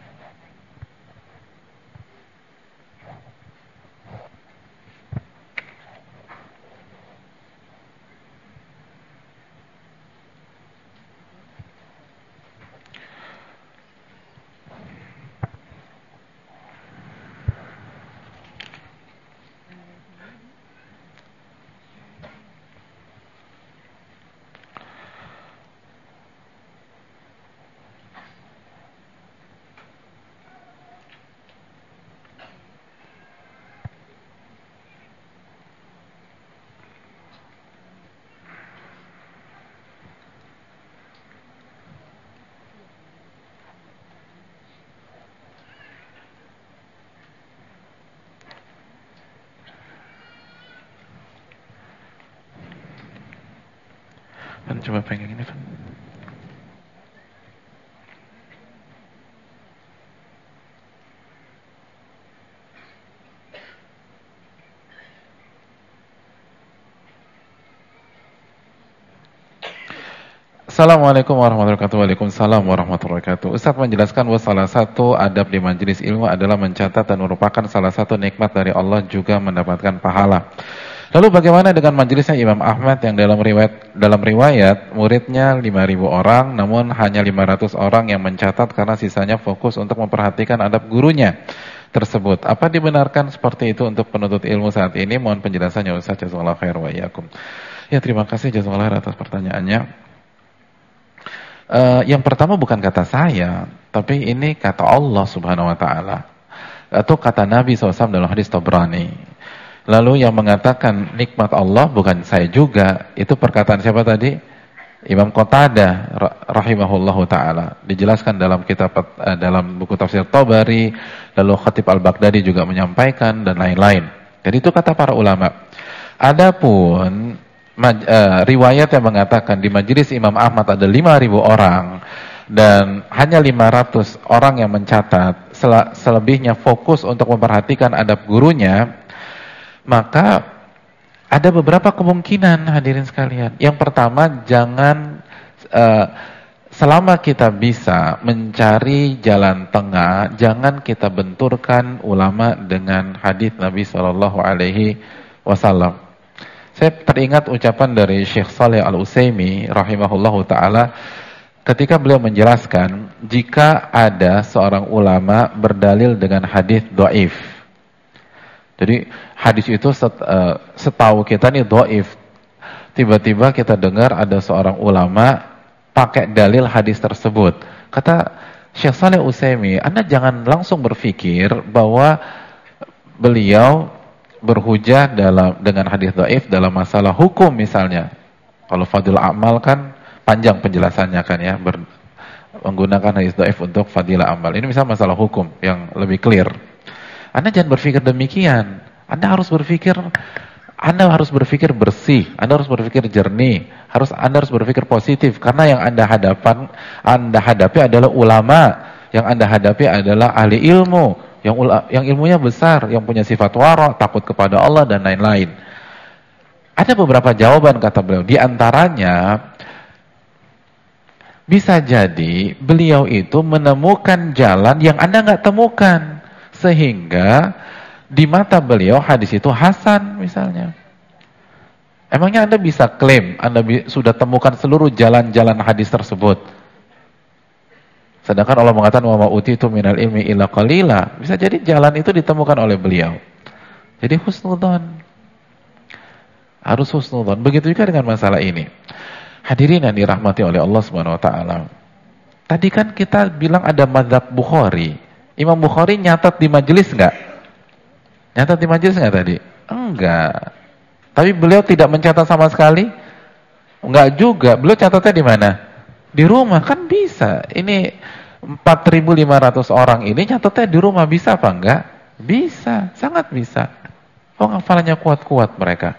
Kan coba pengen ini kan. Assalamualaikum warahmatullahi wabarakatuh. Waalaikumsalam warahmatullahi wabarakatuh. Ustaz menjelaskan bahwa salah satu adab di majelis ilmu adalah mencatat dan merupakan salah satu nikmat dari Allah juga mendapatkan pahala. Lalu bagaimana dengan majelisnya Imam Ahmad yang dalam riwayat muridnya 5.000 orang namun hanya 500 orang yang mencatat karena sisanya fokus untuk memperhatikan adab gurunya tersebut. Apa dibenarkan seperti itu untuk penuntut ilmu saat ini? Mohon penjelasannya Ustaz. Jazakallahu khair wa iyyakum. Ya, terima kasih jazakallahu khair atas pertanyaannya. Yang pertama bukan kata saya, tapi ini kata Allah Subhanahu Wa Taala atau kata Nabi SAW dalam hadis Tabrani. Lalu yang mengatakan nikmat Allah bukan saya juga, itu perkataan siapa tadi? Imam Qatadah rahimahullahu taala. Dijelaskan dalam kitab dalam buku tafsir Tabari, lalu Khatib Al-Baghdadi juga menyampaikan dan lain-lain. Jadi itu kata para ulama. Adapun riwayat yang mengatakan di majelis Imam Ahmad ada 5.000 orang dan hanya 500 orang yang mencatat, selebihnya fokus untuk memperhatikan adab gurunya, maka ada beberapa kemungkinan hadirin sekalian. Yang pertama, jangan selama kita bisa mencari jalan tengah, jangan kita benturkan ulama dengan hadis Nabi SAW. Saya teringat ucapan dari Syekh Shalih Al-Utsaimin rahimahullahu taala ketika beliau menjelaskan jika ada seorang ulama berdalil dengan hadis dhaif. Jadi hadis itu setahu kita nih dhaif. Tiba-tiba kita dengar ada seorang ulama pakai dalil hadis tersebut. Kata Syekh Shalih Al-Utsaimin, Anda jangan langsung berpikir bahwa beliau berhujah dengan hadis dhaif dalam masalah hukum misalnya. Kalau fadil amal kan panjang penjelasannya kan ya, menggunakan hadis dhaif untuk fadilah amal. Ini misalnya masalah hukum yang lebih clear. Anda jangan berpikir demikian. Anda harus berpikir bersih, Anda harus berpikir jernih, Anda harus berpikir positif karena yang Anda hadapi adalah ulama, yang Anda hadapi adalah ahli ilmu. Yang ilmunya besar, yang punya sifat wara, takut kepada Allah dan lain-lain. Ada beberapa jawaban kata beliau. Di antaranya bisa jadi beliau itu menemukan jalan yang Anda nggak temukan, sehingga di mata beliau hadis itu hasan misalnya. Emangnya Anda bisa klaim Anda sudah temukan seluruh jalan-jalan hadis tersebut? Sedangkan Allah mengatakan wa ma utitu minal ilmi illa qalila. Bisa jadi jalan itu ditemukan oleh beliau. Jadi husnudzon. Harus husnudzon. Begitu juga dengan masalah ini. Hadirin yang dirahmati oleh Allah Subhanahu wa taala. Tadi kan kita bilang ada mazhab Bukhari. Imam Bukhari nyatat di majelis enggak? Nyatat di majelis enggak tadi? Enggak. Tapi beliau tidak mencatat sama sekali? Enggak juga. Beliau catatnya di mana? Di rumah kan bisa. Ini 4.500 orang ini catatnya di rumah bisa apa enggak? Bisa, sangat bisa. Oh, hafalannya kuat-kuat mereka.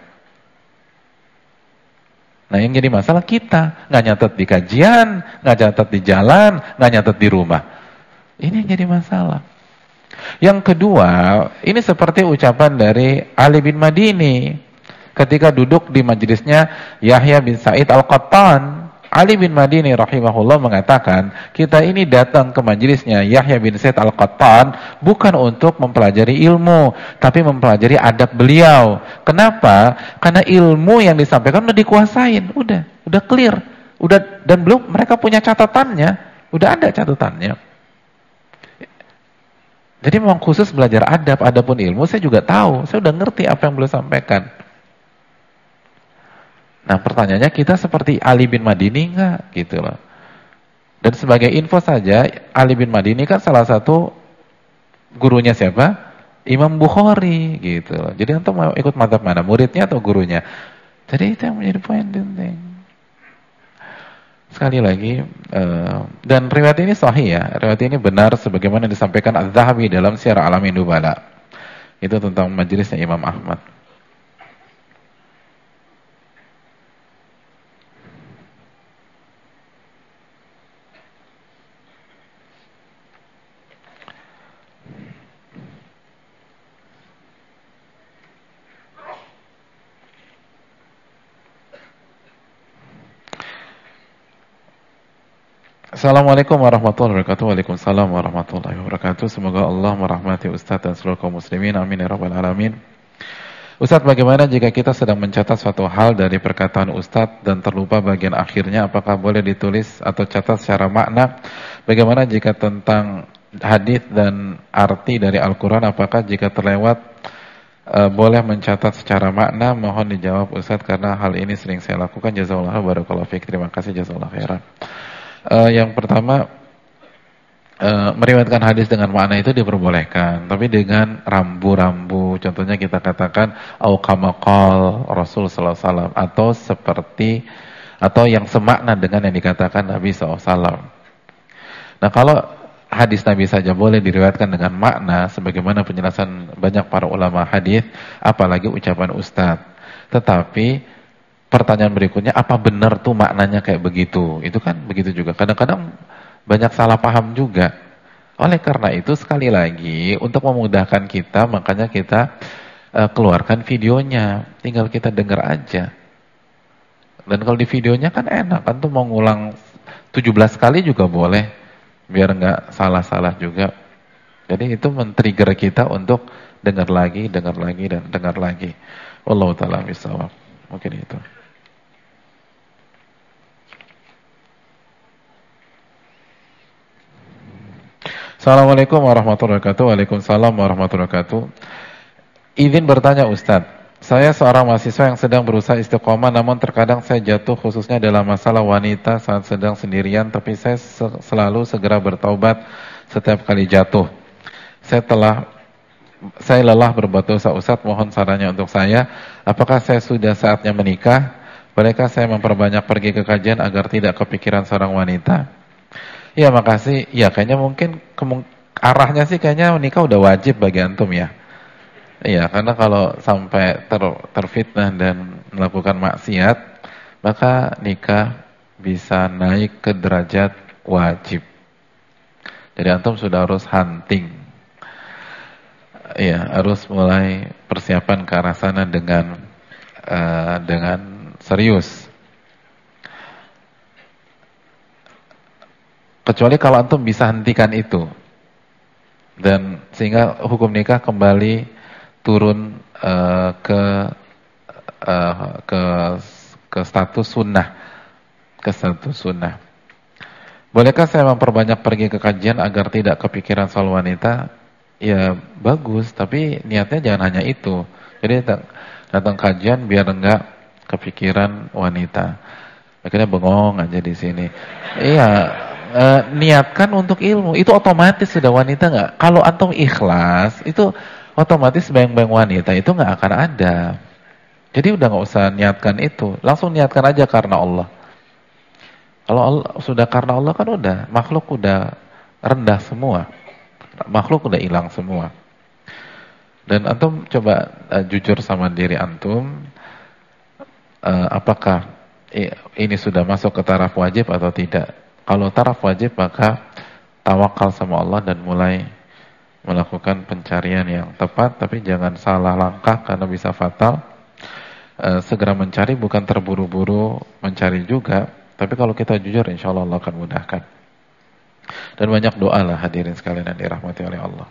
Nah, yang jadi masalah kita nggak nyatet di kajian, nggak nyatet di jalan, nggak nyatet di rumah. Ini yang jadi masalah. Yang kedua, ini seperti ucapan dari Ali bin Madini ketika duduk di majelisnya Yahya bin Sa'id Al-Qattan. Ali bin Madini rahimahullah mengatakan, kita ini datang ke majelisnya Yahya bin Sa'id Al-Qattan bukan untuk mempelajari ilmu, tapi mempelajari adab beliau. Kenapa? Karena ilmu yang disampaikan udah dikuasain, udah clear, dan belum mereka punya catatannya, udah ada catatannya. Jadi memang khusus belajar adab, adapun ilmu saya juga tahu, saya udah ngerti apa yang beliau sampaikan. Nah, pertanyaannya kita seperti Ali bin Madini enggak? Gitu loh. Dan sebagai info saja, Ali bin Madini kan salah satu gurunya siapa? Imam Bukhari gitu loh. Jadi antum mau ikut mazhab mana? Muridnya atau gurunya? Jadi itu yang menjadi poin penting. Sekali lagi, dan riwayat ini sahih ya. Riwayat ini benar sebagaimana disampaikan Az-Zahabi dalam Syiar Alamin Nubala. Itu tentang majelisnya Imam Ahmad. Assalamualaikum warahmatullahi wabarakatuh. Waalaikumsalam warahmatullahi wabarakatuh. Semoga Allah merahmati Ustaz dan seluruh kaum muslimin. Amin ya rabbal alamin. Ustaz, bagaimana jika kita sedang mencatat suatu hal dari perkataan Ustaz dan terlupa bagian akhirnya, apakah boleh ditulis atau catat secara makna? Bagaimana jika tentang hadis dan arti dari Al-Quran, apakah jika terlewat boleh mencatat secara makna? Mohon dijawab Ustaz, karena hal ini sering saya lakukan. Jazakallahu barakallahu fiik. Terima kasih, jazakallahu khairan. Yang pertama, meriwayatkan hadis dengan makna itu diperbolehkan, tapi dengan rambu-rambu. Contohnya kita katakan au kama qala Rasul sallallahu alaihi wasallam, atau seperti atau yang semakna dengan yang dikatakan Nabi sallallahu alaihi wasallam. Nah, kalau hadis Nabi saja boleh diriwayatkan dengan makna sebagaimana penjelasan banyak para ulama hadis, apalagi ucapan ustaz. Tetapi pertanyaan berikutnya, apa benar tuh maknanya kayak begitu? Itu kan begitu juga. Kadang-kadang banyak salah paham juga. Oleh karena itu, sekali lagi, untuk memudahkan kita, makanya kita keluarkan videonya. Tinggal kita dengar aja. Dan kalau di videonya kan enak, kan tuh mau ngulang 17 kali juga boleh. Biar nggak salah-salah juga. Jadi itu men-trigger kita untuk dengar lagi, dan dengar lagi. Wallahu ta'ala bishawab. Mungkin itu. Assalamualaikum warahmatullahi wabarakatuh. Waalaikumsalam warahmatullahi wabarakatuh. Izin bertanya Ustadz, saya seorang mahasiswa yang sedang berusaha istiqomah, namun terkadang saya jatuh khususnya dalam masalah wanita saat sedang sendirian, tapi saya selalu segera bertaubat setiap kali jatuh. Saya lelah berbuat dosa. Ustadz, mohon sarannya untuk saya. Apakah saya sudah saatnya menikah? Bolehkah saya memperbanyak pergi ke kajian agar tidak kepikiran seorang wanita? Ya, makasih. Ya, kayaknya mungkin arahnya sih kayaknya nikah udah wajib bagi antum ya. Iya, karena kalau sampai terfitnah dan melakukan maksiat, maka nikah bisa naik ke derajat wajib. Jadi antum sudah harus hunting. Iya, harus mulai persiapan ke arah sana dengan serius. Kecuali kalau antum bisa hentikan itu, dan sehingga hukum nikah kembali turun ke status sunnah, Bolehkah saya memperbanyak pergi ke kajian agar tidak kepikiran soal wanita? Ya bagus, tapi niatnya jangan hanya itu. Jadi datang kajian biar enggak kepikiran wanita. Akhirnya bengong aja di sini. Iya. Niatkan untuk ilmu, itu otomatis sudah wanita nggak? Kalau antum ikhlas, itu otomatis bayang-bayang wanita itu nggak akan ada. Jadi udah nggak usah niatkan itu, langsung niatkan aja karena Allah. Kalau Allah, sudah karena Allah kan udah, makhluk udah rendah semua, makhluk udah hilang semua. Dan antum coba jujur sama diri antum, apakah ini sudah masuk ke taraf wajib atau tidak. Kalau taraf wajib maka tawakal sama Allah dan mulai melakukan pencarian yang tepat, tapi jangan salah langkah karena bisa fatal. Segera mencari, bukan terburu-buru mencari juga, tapi kalau kita jujur insya Allah Allah akan mudahkan. Dan banyak doa lah hadirin sekalian yang dirahmati oleh Allah.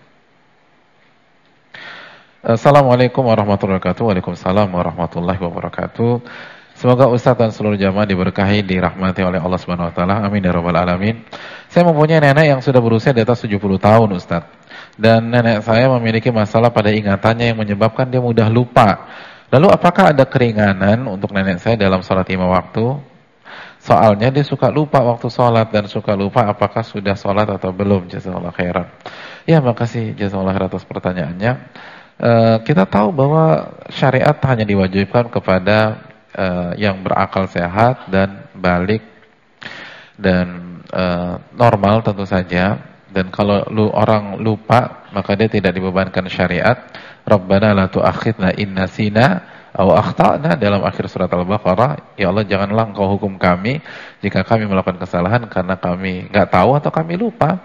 Assalamualaikum warahmatullahi wabarakatuh. Waalaikumsalam warahmatullahi wabarakatuh. Semoga Ustaz dan seluruh jamaah diberkahi, dirahmati oleh Allah Subhanahu wa taala. Amin ya rabbal alamin. Saya mempunyai nenek yang sudah berusia di atas 70 tahun, Ustaz. Dan nenek saya memiliki masalah pada ingatannya yang menyebabkan dia mudah lupa. Lalu apakah ada keringanan untuk nenek saya dalam sholat 5 waktu? Soalnya dia suka lupa waktu sholat dan suka lupa apakah sudah sholat atau belum. Jazakallah khairan. Ya, makasih jazakallah khairan atas pertanyaannya. Kita tahu bahwa syariat hanya diwajibkan kepada yang berakal sehat dan balik dan normal tentu saja. Dan kalau orang lupa maka dia tidak dibebankan syariat. Rabbana la tu'akhidna in nasina aw akhtana, dalam akhir surat Al-Baqarah. Ya Allah, janganlah Engkau hukum kami jika kami melakukan kesalahan karena kami enggak tahu atau kami lupa.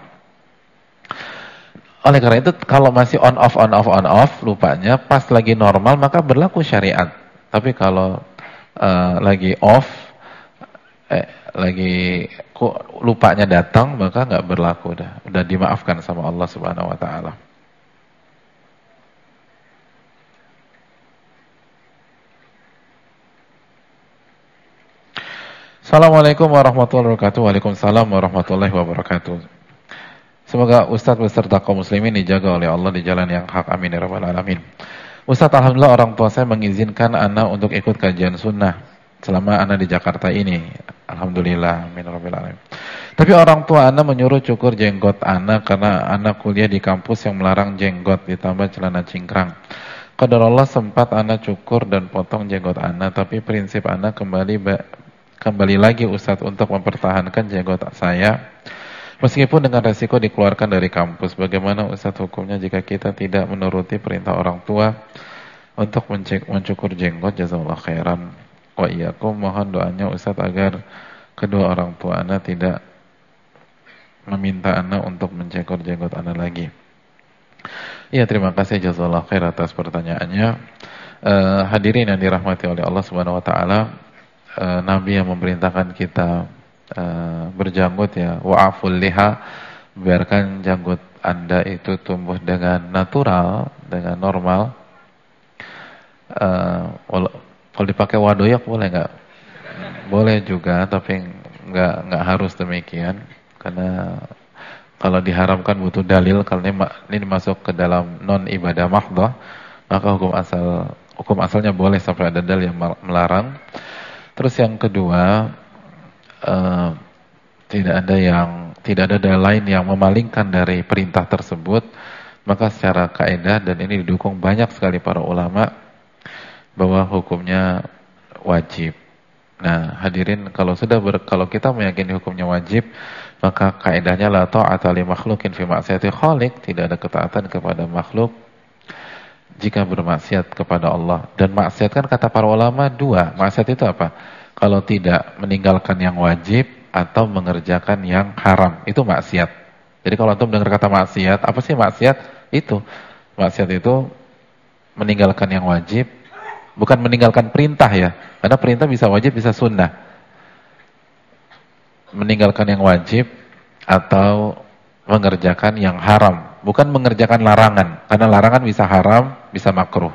Oleh karena itu kalau masih on off lupanya, pas lagi normal maka berlaku syariat. Tapi kalau lagi off lagi lupanya datang maka enggak berlaku, udah dimaafkan sama Allah Subhanahu wa taala. Assalamualaikum warahmatullahi wabarakatuh. Waalaikumsalam warahmatullahi wabarakatuh. Semoga Ustaz beserta kaum muslimin dijaga oleh Allah di jalan yang hak. Amin ya rabbal alamin. Ustaz, alhamdulillah orang tua saya mengizinkan anak untuk ikut kajian sunnah selama anak di Jakarta ini. Alhamdulillah, amin ya rabbal alamin. Tapi orang tua anak menyuruh cukur jenggot anak karena anak kuliah di kampus yang melarang jenggot ditambah celana cingkrang. Qadarullah sempat anak cukur dan potong jenggot anak, tapi prinsip anak kembali lagi Ustadz untuk mempertahankan jenggot saya meskipun dengan resiko dikeluarkan dari kampus. Bagaimana Ustadz hukumnya jika kita tidak menuruti perintah orang tua untuk mencukur jenggot? Jazakallahu khairan wa iyyakum. Mohon doanya Ustadz agar kedua orang tua anak tidak meminta anak untuk mencukur jenggot anak lagi. Iya, terima kasih jazakallahu khair atas pertanyaannya. Hadirin yang dirahmati oleh Allah Subhanahu wa taala, Nabi yang memerintahkan kita berjanggut ya, wa'aful liha, biarkan janggut Anda itu tumbuh dengan natural, dengan normal. Kalau dipakai wadoyak boleh nggak? Boleh juga, tapi nggak harus demikian, karena kalau diharamkan butuh dalil. Kalau ini masuk ke dalam non ibadah mahdhah, maka hukum asalnya boleh sampai ada dalil yang melarang. Terus yang kedua, tidak ada dalil lain yang memalingkan dari perintah tersebut, maka secara kaidah, dan ini didukung banyak sekali para ulama, bahwa hukumnya wajib. Nah, hadirin, kalau kita meyakini hukumnya wajib, maka kaidahnya la ta'ata li makhluqin fi ma'siyati khaliq, tidak ada ketaatan kepada makhluk jika bermaksiat kepada Allah. Dan maksiat kan kata para ulama dua. Maksiat itu apa? Kalau tidak meninggalkan yang wajib atau mengerjakan yang haram, itu maksiat. Jadi kalau antum dengar kata maksiat, apa sih maksiat? Itu maksiat itu meninggalkan yang wajib, bukan meninggalkan perintah ya. Karena perintah bisa wajib, bisa sunnah. Meninggalkan yang wajib atau mengerjakan yang haram, bukan mengerjakan larangan. Karena larangan bisa haram, bisa makruh.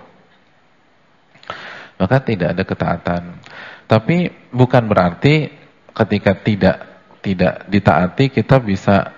Maka tidak ada ketaatan. Tapi bukan berarti ketika tidak ditaati kita bisa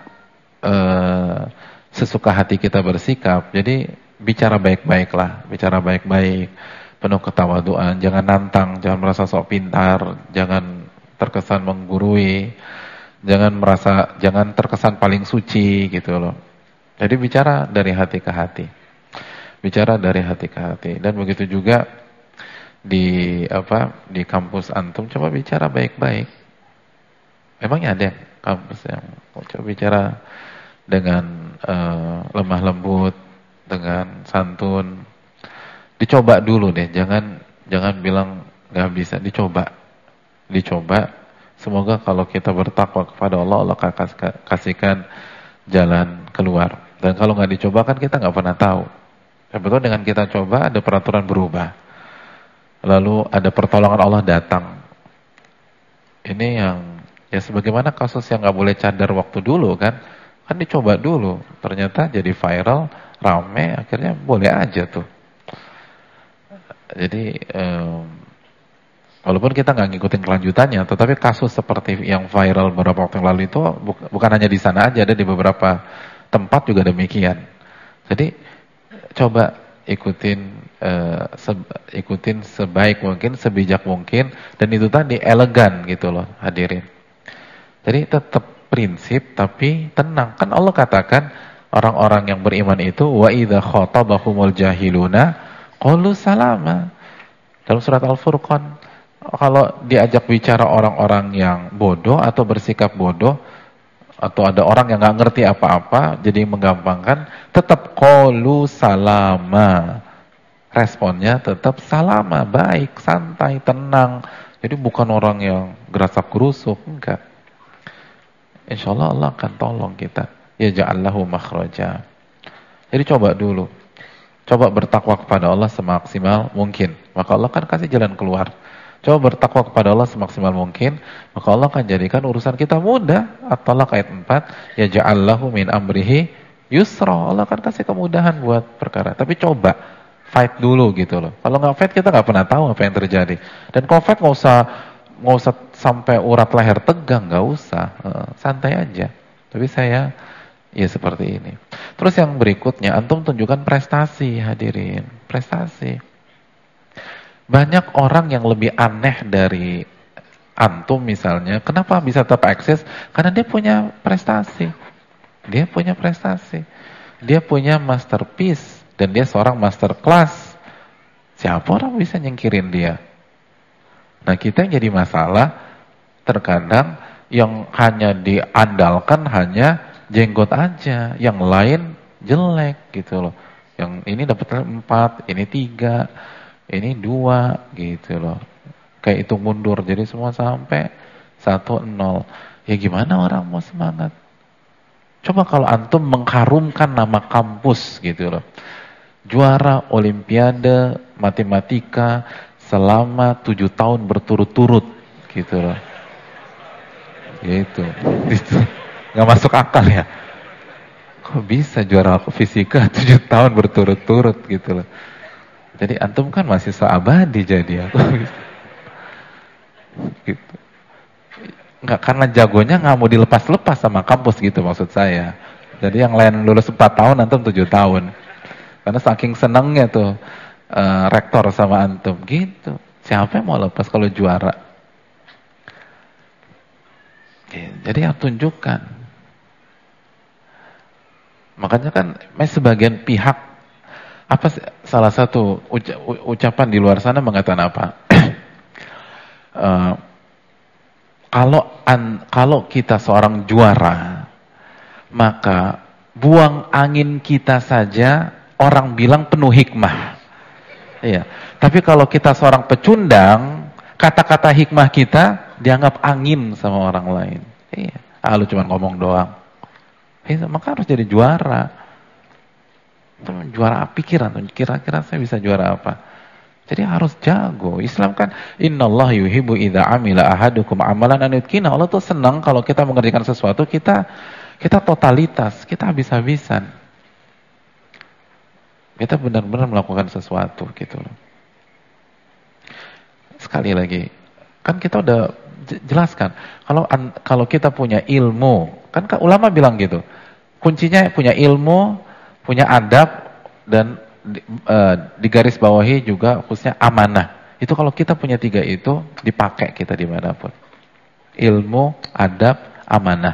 sesuka hati kita bersikap. Jadi bicara baik-baiklah, bicara baik-baik, penuh ketawaduan, jangan nantang, jangan merasa sok pintar, jangan terkesan menggurui, jangan terkesan paling suci gitu loh. Jadi bicara dari hati ke hati. Bicara dari hati ke hati. Dan begitu juga di kampus antum, coba bicara baik-baik. Emangnya ada kampus yang coba bicara dengan lemah lembut, dengan santun, Dicoba dulu deh, jangan bilang nggak bisa, dicoba. Semoga kalau kita bertakwa kepada Allah, Allah akan kasihkan jalan keluar. Dan kalau nggak dicoba kan kita nggak pernah tahu. Sebetulnya dengan kita coba ada peraturan berubah. Lalu ada pertolongan Allah datang. Ini yang ya sebagaimana kasus yang nggak boleh cadar waktu dulu kan dicoba dulu. Ternyata jadi viral, rame, akhirnya boleh aja tuh. Jadi walaupun kita nggak ngikutin kelanjutannya, tetapi kasus seperti yang viral beberapa waktu yang lalu itu bukan hanya di sana aja, ada di beberapa tempat juga demikian. Jadi coba ikutin sebaik mungkin, sebijak mungkin, dan itu tadi elegan gitu loh hadirin. Jadi tetap prinsip tapi tenang. Kan Allah katakan orang-orang yang beriman itu wa idza khatabahumul jahiluna qalu salama. Dalam surat Al-Furqan, kalau diajak bicara orang-orang yang bodoh atau bersikap bodoh, atau ada orang yang nggak ngerti apa-apa, jadi menggampangkan, tetap qalu salama. Responnya tetap salama, baik, santai, tenang. Jadi bukan orang yang gerasak gerusuk, enggak. Insyaallah Allah akan tolong kita. Ya ja'allahu makhraja. Jadi coba dulu. Coba bertakwa kepada Allah semaksimal mungkin. Maka Allah akan kasih jalan keluar. Coba bertakwa kepada Allah semaksimal mungkin, maka Allah akan jadikan urusan kita mudah. At-Talaq ayat 4, ya ja'allahu min amrihi yusra. Allah akan kasih kemudahan buat perkara. Tapi coba fight dulu gitu loh. Kalau nggak fight kita nggak pernah tahu apa yang terjadi. Dan kalau fight nggak usah sampai urat leher tegang, nggak usah. Santai aja. Tapi saya ya seperti ini. Terus yang berikutnya, antum tunjukkan prestasi hadirin. Prestasi. Banyak orang yang lebih aneh dari antum misalnya. Kenapa bisa tetap eksis? Karena dia punya prestasi. Dia punya prestasi. Dia punya masterpiece. Dan dia seorang master class. Siapa orang bisa nyingkirin dia? Nah kita yang jadi masalah, terkadang yang hanya diandalkan hanya jenggot aja. Yang lain jelek gitu loh. Yang ini dapat 4, ini 3. Ini 2 gitu loh. Kayak hitung mundur. Jadi semua sampai 1-0. Ya gimana orang mau semangat? Coba kalau antum mengharumkan nama kampus gitu loh. Juara olimpiade matematika selama 7 tahun berturut-turut gitu loh. Gitu. Gak masuk akal ya. Kok bisa juara fisika 7 tahun berturut-turut gitu loh. Jadi antum kan mahasiswa abadi jadi aku gitu. Enggak, karena jagonya nggak mau dilepas-lepas sama kampus gitu maksud saya. Jadi yang lain lulus 4 tahun, antum 7 tahun. Karena saking senangnya tuh rektor sama antum gitu. Siapa yang mau lepas kalau juara? Jadi yang tunjukkan. Makanya kan sebagian pihak apa salah satu ucapan di luar sana mengatakan apa? Kalau kita seorang juara, maka buang angin kita saja orang bilang penuh hikmah. Iya. Tapi kalau kita seorang pecundang, kata-kata hikmah kita dianggap angin sama orang lain. Iya. Lu cuma ngomong doang. Maka harus jadi juara. Juara pikiran, kira-kira saya bisa juara apa? Jadi harus jago. Islam kan innallaha yuhibbu idza amila ahadukum amalan an yutkina. Allah tuh senang kalau kita mengerjakan sesuatu kita totalitas, kita habis-habisan. Kita benar-benar melakukan sesuatu gitu loh. Sekali lagi, kan kita udah jelaskan kalau kita punya ilmu, kan ulama bilang gitu. Kuncinya punya ilmu, punya adab, dan digaris bawahi juga khususnya amanah. Itu kalau kita punya 3 itu dipakai kita dimanapun. Ilmu, adab, amanah.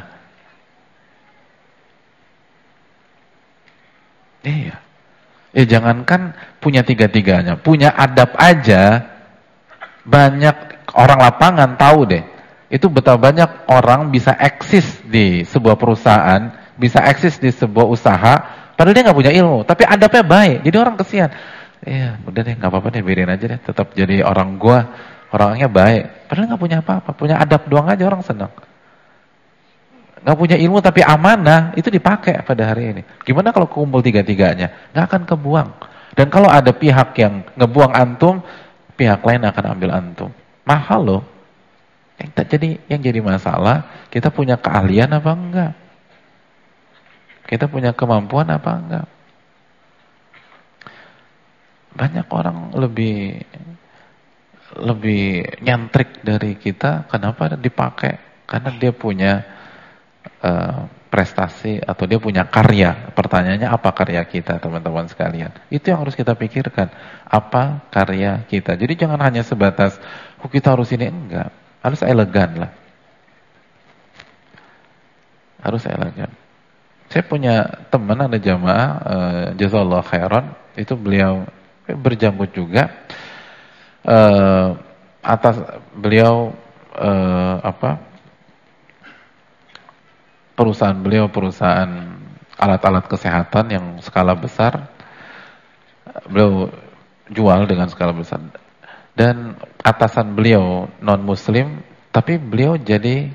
Iya. Jangankan punya 3-3-nya, punya adab aja banyak orang lapangan tahu deh. Itu betapa banyak orang bisa eksis di sebuah perusahaan, bisa eksis di sebuah usaha. Padahal dia nggak punya ilmu, tapi adabnya baik. Jadi orang kesian. Iya, udah deh, nggak apa-apa deh, biarin aja deh. Tetap jadi orang gua, orangnya baik. Padahal nggak punya apa-apa, punya adab doang aja orang senang. Nggak punya ilmu tapi amanah, itu dipakai pada hari ini. Gimana kalau kumpul tiga-tiganya? Nggak akan kebuang. Dan kalau ada pihak yang ngebuang antum, pihak lain akan ambil antum. Mahal loh. Yang jadi masalah, kita punya keahlian apa enggak? Kita punya kemampuan apa enggak? Banyak orang lebih nyentrik dari kita. Kenapa dipakai? Karena dia punya prestasi atau dia punya karya. Pertanyaannya apa karya kita, teman-teman sekalian? Itu yang harus kita pikirkan. Apa karya kita? Jadi jangan hanya sebatas kita harus ini, enggak. Harus elegan lah. Harus elegan. Saya punya teman, ada jamaah, jazakallahu khairan, itu beliau berjanggut juga. Atas beliau perusahaan beliau perusahaan alat-alat kesehatan yang skala besar, beliau jual dengan skala besar, dan atasan beliau non muslim, tapi beliau jadi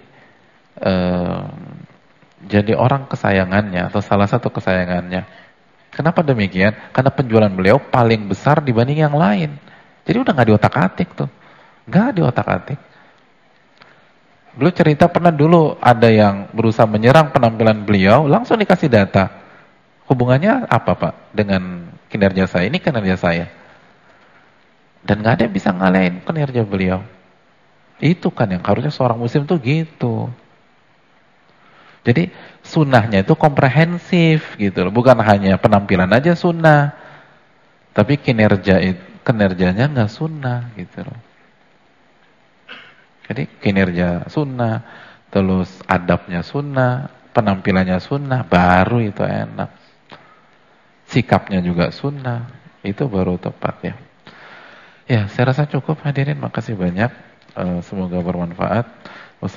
orang kesayangannya atau salah satu kesayangannya. Kenapa demikian? Karena penjualan beliau paling besar dibanding yang lain. Jadi udah nggak diotak-atik tuh, nggak diotak-atik. Beliau cerita pernah dulu ada yang berusaha menyerang penampilan beliau, langsung dikasih data. Hubungannya apa Pak dengan kinerja saya? Ini kinerja saya. Dan nggak ada yang bisa ngalahin kinerja beliau. Itu kan yang harusnya seorang muslim tuh gitu. Jadi sunnahnya itu komprehensif gitu loh. Bukan hanya penampilan aja sunnah, tapi kinerjanya nggak sunnah gitu loh. Jadi kinerja sunnah, terus adabnya sunnah, penampilannya sunnah, baru itu enak. Sikapnya juga sunnah, itu baru tepat ya. Ya, saya rasa cukup hadirin, makasih banyak. Semoga bermanfaat.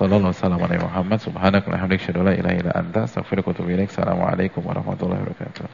Wassalamualaikum warahmatullahi wabarakatuh.